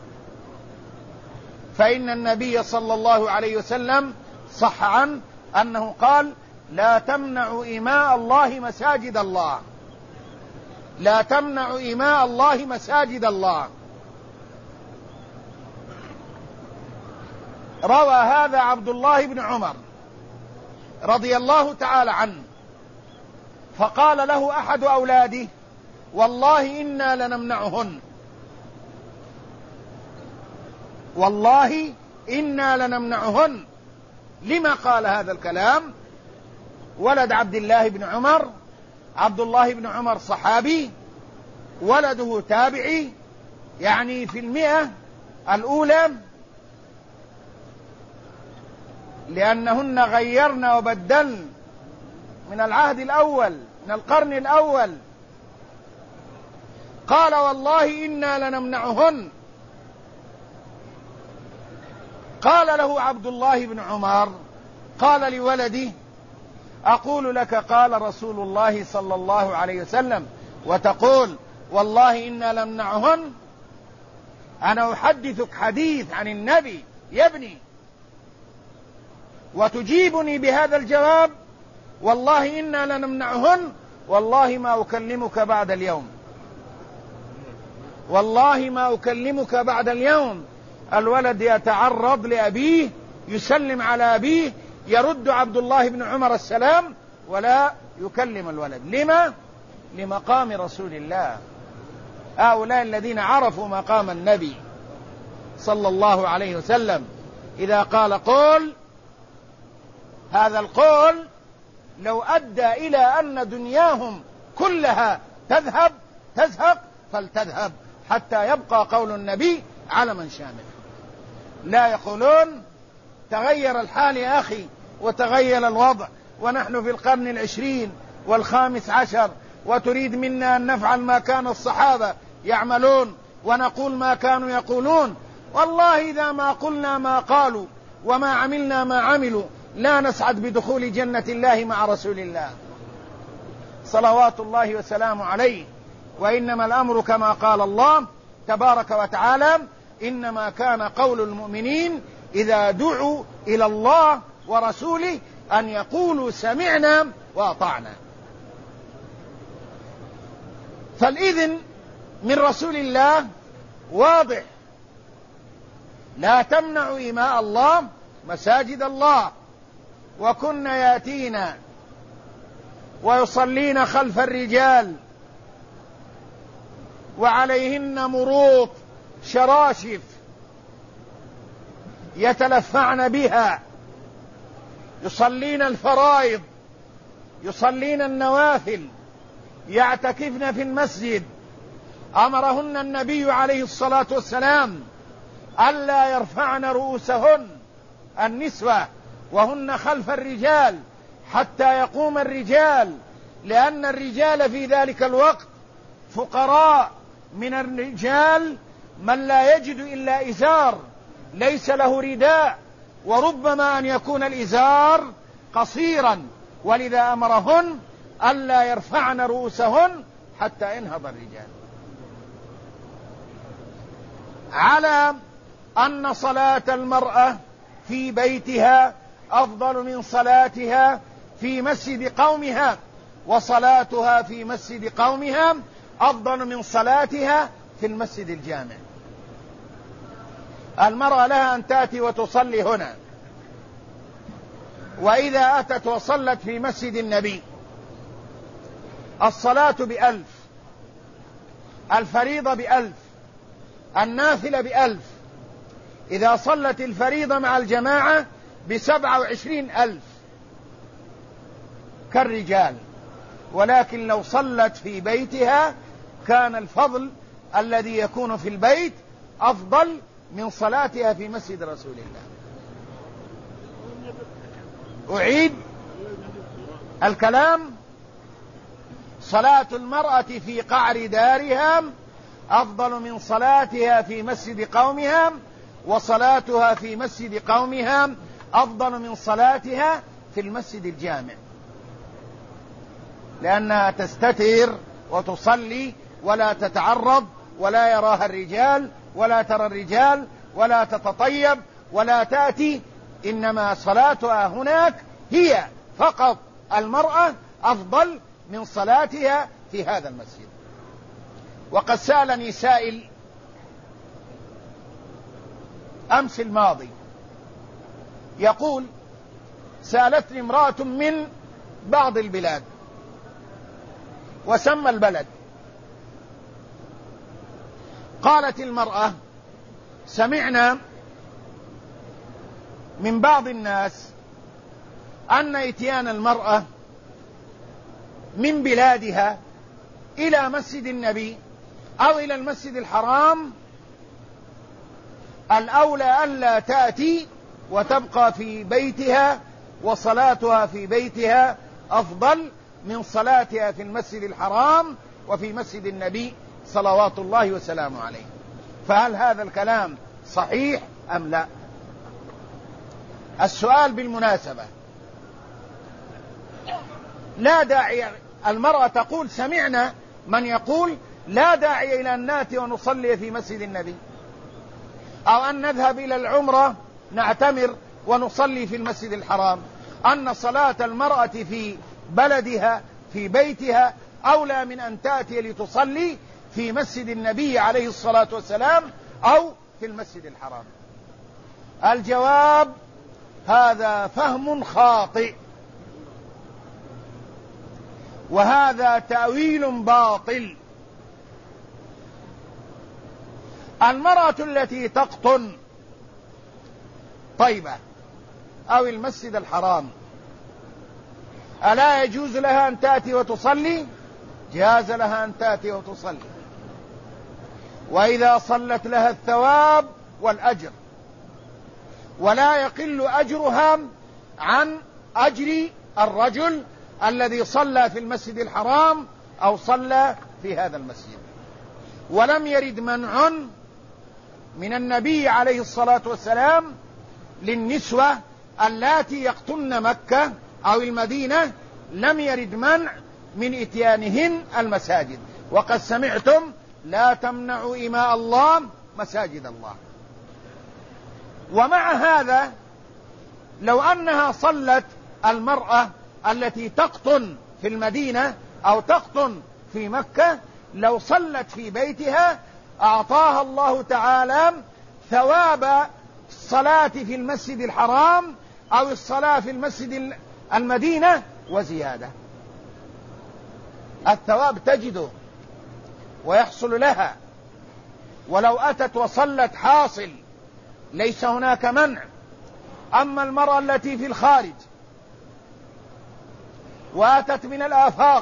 فإن النبي صلى الله عليه وسلم صح عنه أنه قال: لا تمنعوا إماء الله مساجد الله، لا تمنعوا إماء الله مساجد الله. روى هذا عبد الله بن عمر رضي الله تعالى عنه، فقال له أحد أولاده: والله إنا لنمنعهن، والله إنا لنمنعهن. لما قال هذا الكلام؟ ولد عبد الله بن عمر، عبد الله بن عمر صحابي، ولده تابعي، يعني في 100 الأولى، لأنهن غيرن وبدلن من العهد الأول، من القرن الأول. قال: والله إنا لنمنعهن. قال له عبد الله بن عمر، قال لولده: أقول لك قال رسول الله صلى الله عليه وسلم وتقول والله إنا لنمنعهن؟ أنا أحدثك حديث عن النبي يا ابني وتجيبني بهذا الجواب، والله إنا لنمنعهن، والله ما أكلمك بعد اليوم، والله ما أكلمك بعد اليوم. الولد يتعرض لأبيه، يسلم على أبيه، يرد عبد الله بن عمر السلام ولا يكلم الولد. لما؟ لمقام رسول الله. هؤلاء الذين عرفوا مقام النبي صلى الله عليه وسلم إذا قال قول، هذا القول لو أدى إلى أن دنياهم كلها تزهق فلتذهب حتى يبقى قول النبي علما شاملا. لا يقولون تغير الحال يا أخي وتغير الوضع ونحن في القرن 20 و15 وتريد منا أن نفعل ما كان الصحابة يعملون ونقول ما كانوا يقولون. والله إذا ما قلنا ما قالوا وما عملنا ما عملوا لا نسعد بدخول جنة الله مع رسول الله صلوات الله وسلامه عليه. وإنما الأمر كما قال الله تبارك وتعالى: إنما كان قول المؤمنين إذا دعوا إلى الله ورسوله أن يقولوا سمعنا وأطعنا. فالإذن من رسول الله واضح: لا تمنعوا إماء الله مساجد الله. وكنا ياتينا ويصلين خلف الرجال وعليهن مروط شراشف يتلفعن بها، يصلين الفرائض، يصلين النوافل، يعتكفن في المسجد. أمرهن النبي عليه الصلاة والسلام ألا يرفعن رؤوسهن النسوة وهن خلف الرجال حتى يقوم الرجال، لأن الرجال في ذلك الوقت فقراء. من الرجال من لا يجد إلا إزار ليس له رداء، وربما أن يكون الإزار قصيرا، ولذا أمرهن ألا يرفعن رؤوسهن حتى ينهض الرجال. على أن صلاة المرأة في بيتها أفضل من صلاتها في مسجد قومها، وصلاتها في مسجد قومها أفضل من صلاتها في المسجد الجامع. المرأة لها أن تأتي وتصلي هنا، وإذا أتت وصلت في مسجد النبي الصلاة ب1000، الفريضة ب1000، النافلة ب1000. إذا صلت الفريضة مع الجماعة ب27,000 كالرجال. ولكن لو صلت في بيتها كان الفضل الذي يكون في البيت أفضل من صلاتها في مسجد رسول الله. أعيد الكلام: صلاة المرأة في قعر دارها أفضل من صلاتها في مسجد قومها، وصلاتها في مسجد قومها أفضل من صلاتها في المسجد الجامع، لأنها تستتر وتصلي ولا تتعرض ولا يراها الرجال ولا ترى الرجال ولا تتطيب ولا تأتي، إنما صلاتها هناك هي فقط المرأة أفضل من صلاتها في هذا المسجد. وقد سألني سائل أمس الماضي يقول: سألتني امرأة من بعض البلاد وسمى البلد، قالت المرأة: سمعنا من بعض الناس أن إتيان المرأة من بلادها إلى مسجد النبي أو إلى المسجد الحرام الأولى ألا تأتي وتبقى في بيتها، وصلاتها في بيتها أفضل من صلاتها في المسجد الحرام وفي مسجد النبي صلوات الله وسلامه عليه. فهل هذا الكلام صحيح أم لا؟ السؤال بالمناسبة، لا داعي المرأة تقول سمعنا من يقول لا داعي إلى أن نأتي ونصلي في مسجد النبي، أو أن نذهب إلى العمرة نعتمر ونصلي في المسجد الحرام، أن صلاة المرأة في بلدها في بيتها أولى من أن تأتي لتصلي في مسجد النبي عليه الصلاة والسلام أو في المسجد الحرام. الجواب: هذا فهم خاطئ، وهذا تأويل باطل. المرأة التي تقطن طيبة أو المسجد الحرام ألا يجوز لها أن تأتي وتصلي؟ جاز لها أن تأتي وتصلي، وإذا صلت لها الثواب والأجر، ولا يقل أجرها عن أجر الرجل الذي صلى في المسجد الحرام أو صلى في هذا المسجد. ولم يرد منع من النبي عليه الصلاة والسلام للنسوة اللاتي يقطن مكة أو المدينة، لم يرد منع من إتيانهن المساجد. وقد سمعتم: لا تمنعوا إماء الله مساجد الله. ومع هذا لو أنها صلت المرأة التي تقطن في المدينة أو تقطن في مكة، لو صلت في بيتها أعطاها الله تعالى ثواب الصلاة في المسجد الحرام أو الصلاة في المسجد المدينة وزيادة. الثواب تجده ويحصل لها، ولو أتت وصلت حاصل، ليس هناك منع. أما المرأة التي في الخارج وأتت من الآفاق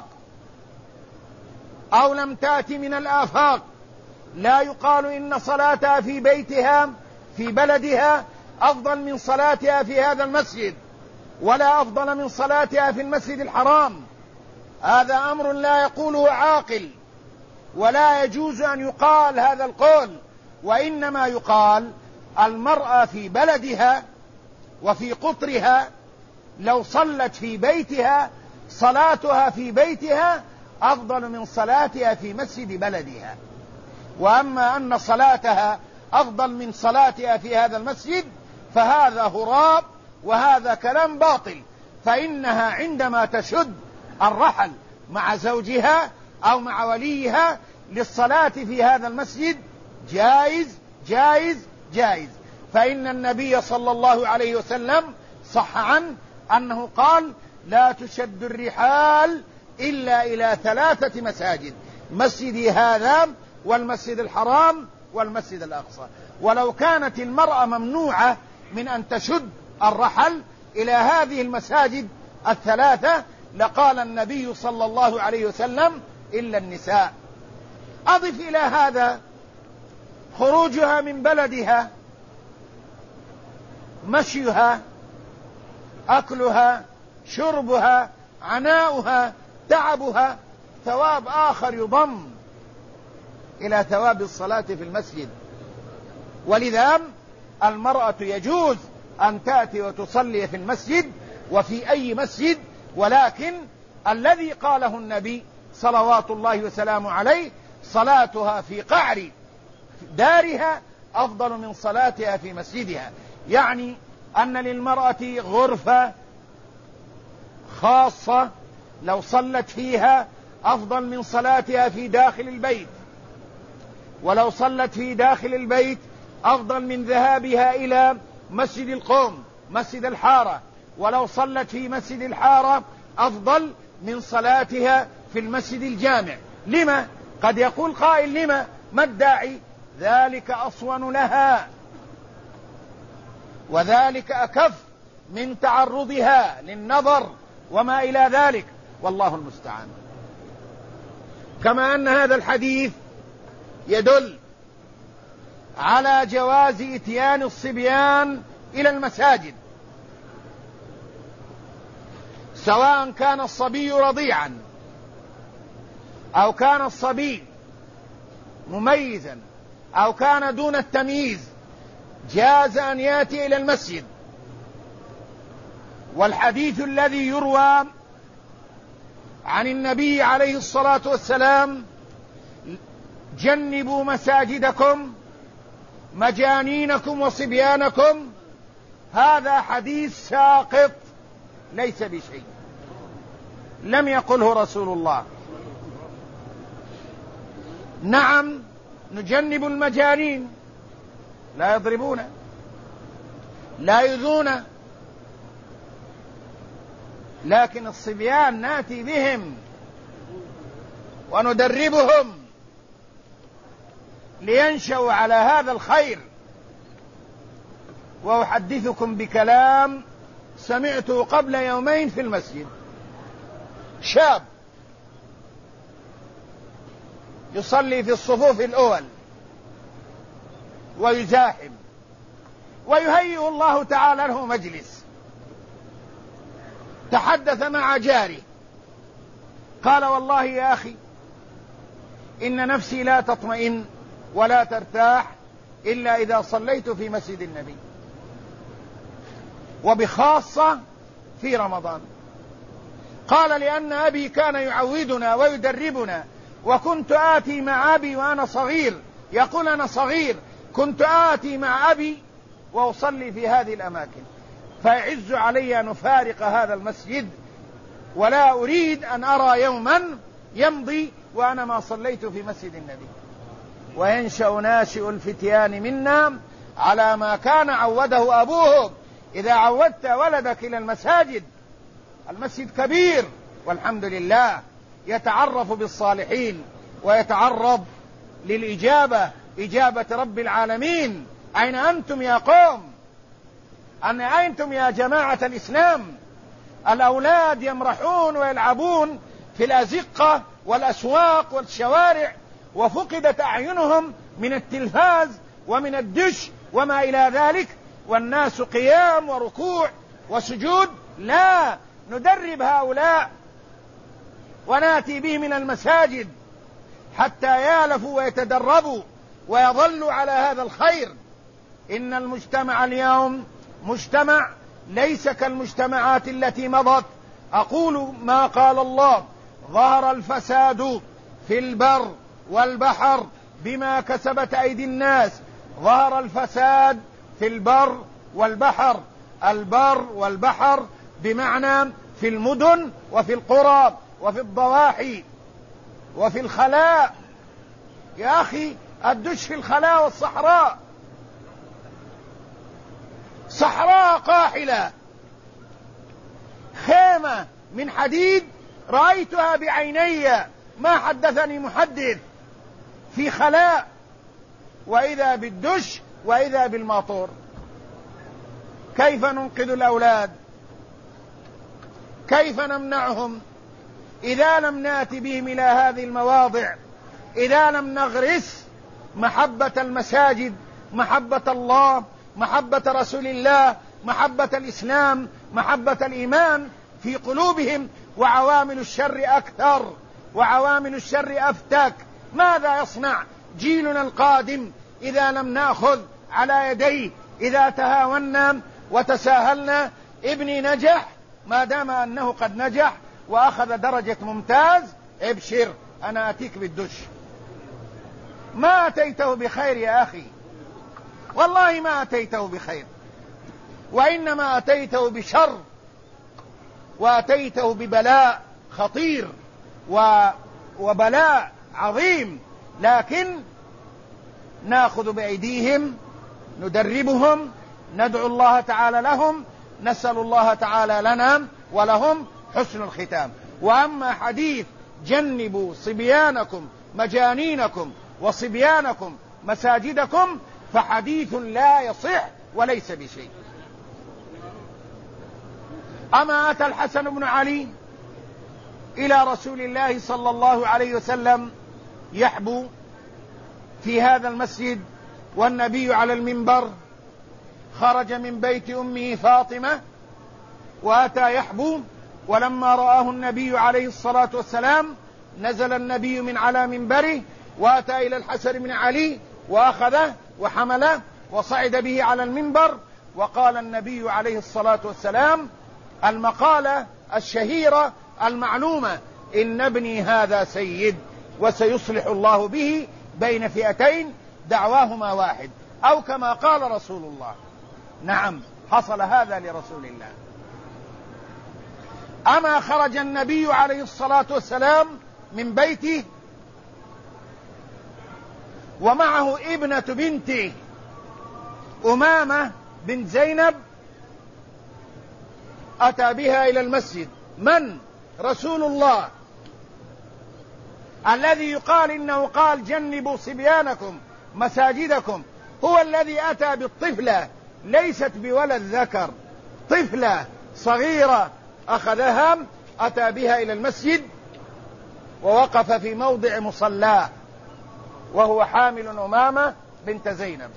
أو لم تأت من الآفاق، لا يقال إن صلاتها في بيتها في بلدها أفضل من صلاتها في هذا المسجد، ولا أفضل من صلاتها في المسجد الحرام. هذا أمر لا يقوله عاقل، ولا يجوز أن يقال هذا القول. وإنما يقال: المرأة في بلدها وفي قطرها لو صلت في بيتها صلاتها في بيتها أفضل من صلاتها في مسجد بلدها. وأما أن صلاتها أفضل من صلاتها في هذا المسجد فهذا هراب، وهذا كلام باطل. فإنها عندما تشد الرحل مع زوجها أو مع وليها للصلاة في هذا المسجد جائز جائز جائز. فإن النبي صلى الله عليه وسلم صح عنه أنه قال: لا تشد الرحال إلا إلى 3 مساجد: مسجدي هذا والمسجد الحرام والمسجد الأقصى. ولو كانت المرأة ممنوعة من أن تشد الرحل إلى هذه المساجد 3 لقال النبي صلى الله عليه وسلم: إلا النساء. أضف إلى هذا خروجها من بلدها، مشيها، أكلها، شربها، عناؤها، تعبها، ثواب آخر يضم إلى ثواب الصلاة في المسجد. ولذا المرأة يجوز أن تأتي وتصلي في المسجد وفي أي مسجد، ولكن الذي قاله النبي صلوات الله وسلامه عليه: صلاتها في قعر دارها أفضل من صلاتها في مسجدها. يعني أن للمرأة غرفة خاصة لو صلت فيها أفضل من صلاتها في داخل البيت، ولو صلت في داخل البيت أفضل من ذهابها إلى مسجد القوم مسجد الحارة، ولو صلت في مسجد الحارة أفضل من صلاتها في المسجد الجامع. لما؟ قد يقول قائل: لما؟ ما الداعي؟ ذلك أصون لها، وذلك أكف من تعرضها للنظر وما إلى ذلك، والله المستعان. كما أن هذا الحديث يدل على جواز إتيان الصبيان إلى المساجد، سواء كان الصبي رضيعا أو كان الصبي مميزا أو كان دون التمييز، جاز أن يأتي إلى المسجد. والحديث الذي يروى عن النبي عليه الصلاة والسلام: جنبوا مساجدكم مجانينكم وصبيانكم، هذا حديث ساقط ليس بشيء، لم يقله رسول الله. نعم نجنب المجانين، لا يضربون لا يؤذون، لكن الصبيان ناتي بهم وندربهم لينشأوا على هذا الخير. وأحدثكم بكلام سمعته قبل يومين في المسجد: شاب يصلي في الصفوف الأول ويزاحم، ويهيئ الله تعالى له مجلس، تحدث مع جاري قال: والله يا أخي إن نفسي لا تطمئن ولا ترتاح إلا إذا صليت في مسجد النبي، وبخاصة في رمضان. قال لأن أبي كان يعودنا ويدربنا، وكنت آتي مع أبي وأنا صغير، يقول أنا صغير كنت آتي مع أبي وأصلي في هذه الأماكن، فيعز علي أن أفارق هذا المسجد، ولا أريد أن أرى يوما يمضي وأنا ما صليت في مسجد النبي. وينشأ ناشئ الفتيان منا على ما كان عوده أبوه. إذا عودت ولدك إلى المساجد، المسجد كبير والحمد لله، يتعرف بالصالحين ويتعرض للإجابة، إجابة رب العالمين. أين أنتم يا قوم؟ أين أنتم يا جماعة الإسلام؟ الأولاد يمرحون ويلعبون في الأزقة والأسواق والشوارع، وفقدت أعينهم من التلفاز ومن الدش وما إلى ذلك، والناس قيام وركوع وسجود. لا، ندرب هؤلاء وناتي بهم من المساجد حتى يالفوا ويتدربوا ويظلوا على هذا الخير. إن المجتمع اليوم مجتمع ليس كالمجتمعات التي مضت. أقول ما قال الله: ظهر الفساد في البر والبحر بما كسبت أيدي الناس. ظهر الفساد في البر والبحر. البر والبحر بمعنى في المدن وفي القرى وفي الضواحي وفي الخلاء. يا أخي الدش في الخلاء والصحراء، صحراء قاحلة، خيمة من حديد رأيتها بعيني، ما حدثني محدث، في خلاء، وإذا بالدش وإذا بالماطور. كيف ننقذ الأولاد؟ كيف نمنعهم إذا لم نأتي بهم إلى هذه المواضع؟ إذا لم نغرس محبة المساجد، محبة الله، محبة رسول الله، محبة الإسلام، محبة الإيمان في قلوبهم. وعوامل الشر أكثر وعوامل الشر أفتك. ماذا يصنع جيلنا القادم إذا لم نأخذ على يديه؟ إذا تهاونا وتساهلنا. ابني نجح، ما دام أنه قد نجح وأخذ درجة ممتاز، ابشر أنا أتيك بالدش. ما أتيته بخير يا أخي، والله ما أتيته بخير، وإنما أتيته بشر، وأتيته ببلاء خطير وبلاء عظيم. لكن نأخذ بأيديهم، ندربهم، ندعو الله تعالى لهم، نسأل الله تعالى لنا ولهم حسن الختام. وأما حديث جنبوا صبيانكم مجانينكم وصبيانكم مساجدكم فحديث لا يصح وليس بشيء. أما أتى الحسن بن علي إلى رسول الله صلى الله عليه وسلم يحبو في هذا المسجد والنبي على المنبر، خرج من بيت أمه فاطمة وأتى يحبو، ولما رآه النبي عليه الصلاة والسلام نزل النبي من على منبره وأتى إلى الحسن بن علي وأخذه وحمله وصعد به على المنبر، وقال النبي عليه الصلاة والسلام المقالة الشهيرة المعلومة: إن ابني هذا سيد وسيصلح الله به بين فئتين دعواهما واحد، أو كما قال رسول الله. نعم، حصل هذا لرسول الله. أما خرج النبي عليه الصلاة والسلام من بيته ومعه ابنة بنته أمامة بنت زينب، أتى بها إلى المسجد. من؟ رسول الله الذي يقال إنه قال جنبوا صبيانكم مساجدكم، هو الذي أتى بالطفلة، ليست بولد ذكر، طفلة صغيرة أخذها، أتى بها إلى المسجد ووقف في موضع مصلاه وهو حامل أمامة بنت زينب.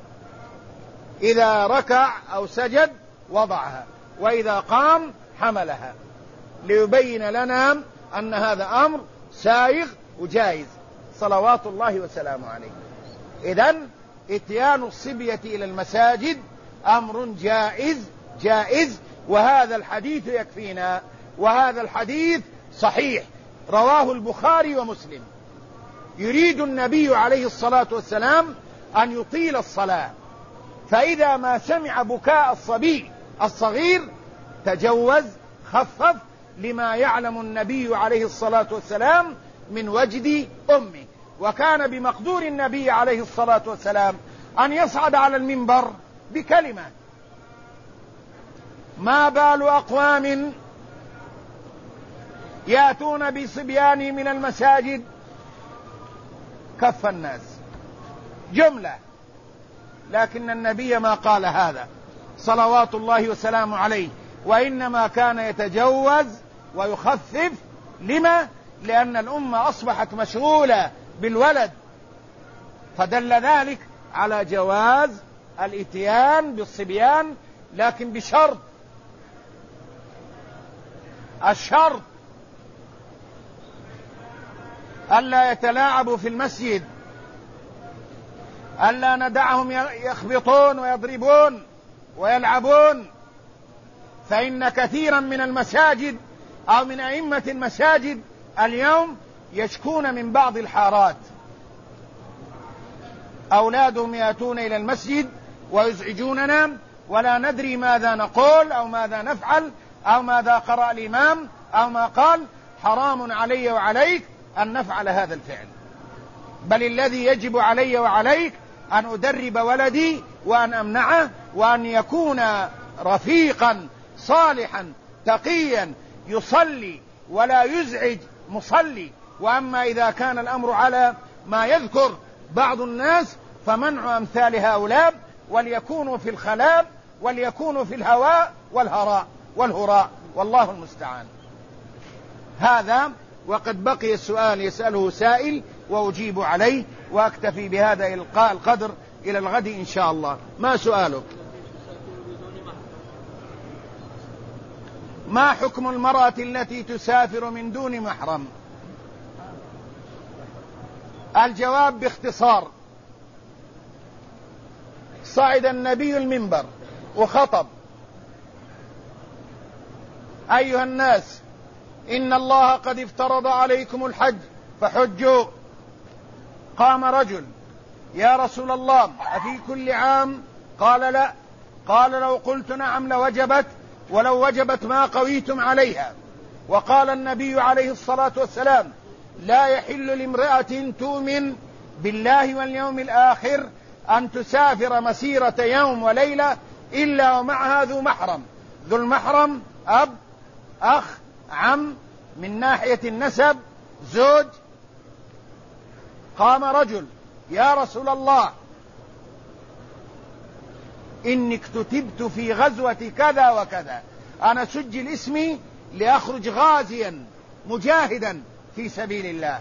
إذا ركع أو سجد وضعها، وإذا قام حملها، ليبين لنا أن هذا أمر سائغ وجائز. صلوات الله وسلامه عليه. إذن إتيان الصبية إلى المساجد أمر جائز، وهذا الحديث يكفينا، وهذا الحديث صحيح رواه البخاري ومسلم. يريد النبي عليه الصلاة والسلام أن يطيل الصلاة، فإذا ما سمع بكاء الصبي الصغير تجوز، خفف، لما يعلم النبي عليه الصلاة والسلام من وجد أمه. وكان بمقدور النبي عليه الصلاة والسلام أن يصعد على المنبر بكلمة. ما بال أقوام يأتون بصبيان من المساجد كف الناس، جملة، لكن النبي ما قال هذا صلوات الله وسلامه عليه، وإنما كان يتجوز ويخفف. لما؟ لأن الأمة أصبحت مشغولة بالولد، فدل ذلك على جواز الإتيان بالصبيان، لكن بشرط. الشرط ألا يتلاعبوا في المسجد، ألا ندعهم يخبطون ويضربون ويلعبون، فإن كثيرا من المساجد أو من أئمة المساجد اليوم يشكون من بعض الحارات، أولادهم يأتون إلى المسجد ويزعجوننا ولا ندري ماذا نقول أو ماذا نفعل أو ماذا قرأ الإمام أو ما قال. حرام علي وعليك أن نفعل هذا الفعل، بل الذي يجب علي وعليك أن أدرب ولدي وأن أمنعه، وأن يكون رفيقا صالحا تقيا يصلي ولا يزعج مصلي. وأما إذا كان الأمر على ما يذكر بعض الناس فمنع أمثال هؤلاء، وليكونوا في الخلاء وليكونوا في الهواء والهراء، والله المستعان. هذا، وقد بقي السؤال يسأله سائل وأجيب عليه، وأكتفي بهذا إلقاء القدر إلى الغد إن شاء الله. ما سؤالك؟ ما حكم المرأة التي تسافر من دون محرم؟ الجواب باختصار: صعد النبي المنبر وخطب: أيها الناس، إن الله قد افترض عليكم الحج فحجوا. قام رجل: يا رسول الله، أفي كل عام؟ قال: لا. قال: لو قلت نعم لوجبت، ولو وجبت ما قويتم عليها. وقال النبي عليه الصلاة والسلام: لا يحل لامرأة تؤمن بالله واليوم الآخر أن تسافر مسيرة يوم وليلة إلا ومعها ذو محرم. ذو المحرم أب، أخ، عم، من ناحية النسب زوج. قام رجل: يا رسول الله، إني اكتتبت في غزوة كذا وكذا، أنا سجل اسمي لأخرج غازيا مجاهدا في سبيل الله.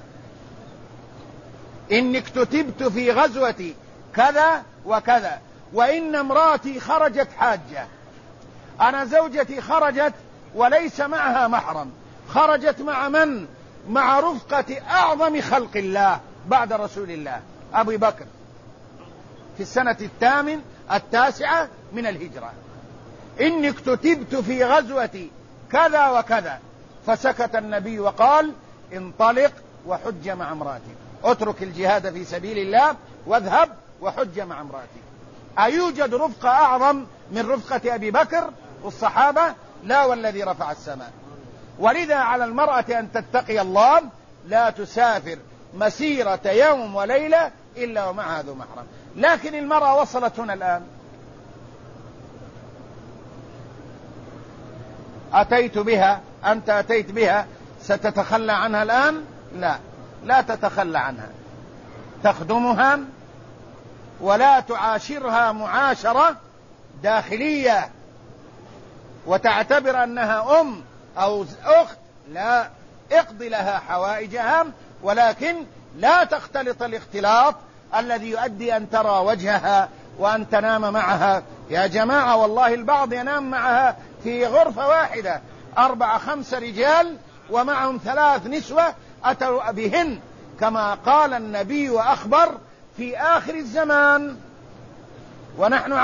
إني اكتتبت في غزوة كذا وكذا، وإن امرأتي خرجت حاجة. أنا زوجتي خرجت وليس معها محرم، خرجت مع من؟ مع رفقة أعظم خلق الله بعد رسول الله، أبي بكر، في السنة 9 من الهجرة. إني اكتتبت في غزوة كذا وكذا. فسكت النبي وقال: انطلق وحج مع امرأتك، اترك الجهاد في سبيل الله واذهب وحج مع امرأتك. أيوجد رفقة أعظم من رفقة أبي بكر والصحابة؟ لا، والذي رفع السماء. ولذا على المرأة أن تتقي الله، لا تسافر مسيرة يوم وليلة إلا ومعها ذو محرم. لكن المرأة وصلت هنا الآن، أتيت بها، أنت أتيت بها، ستتخلى عنها الآن؟ لا، لا تتخلى عنها، تخدمها ولا تعاشرها معاشرة داخلية وتعتبر أنها أم أو أخت. لا، اقضي لها حوائجها، ولكن لا تختلط الاختلاط الذي يؤدي أن ترى وجهها وأن تنام معها. يا جماعة، والله البعض ينام معها في غرفة واحدة 4 5 رجال ومعهم 3 نسوة أتوا بهن كما قال النبي وأخبر في آخر الزمان، ونحن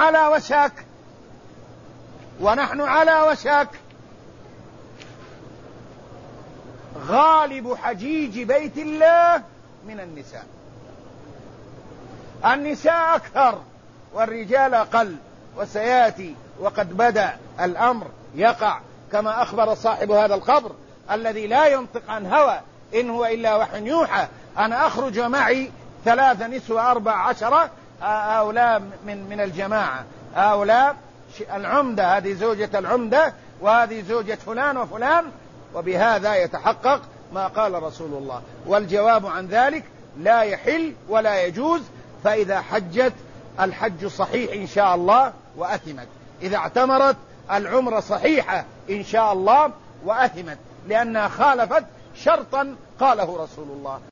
على وشك غالب حجيج بيت الله من النساء أكثر والرجال أقل، وسيأتي وقد بدأ الأمر يقع كما أخبر صاحب هذا القبر الذي لا ينطق عن هوى إن هو إلا وحي يوحى: أنا أخرج معي 3 نسوة 14 هؤلاء من الجماعة، هؤلاء العمدة، هذه زوجة العمدة وهذه زوجة فلان وفلان، وبهذا يتحقق ما قال رسول الله. والجواب عن ذلك لا يحل ولا يجوز. فإذا حجت الحج صحيح إن شاء الله وأثمت، إذا اعتمرت العمرة صحيحة إن شاء الله وأثمت، لأنها خالفت شرطا قاله رسول الله.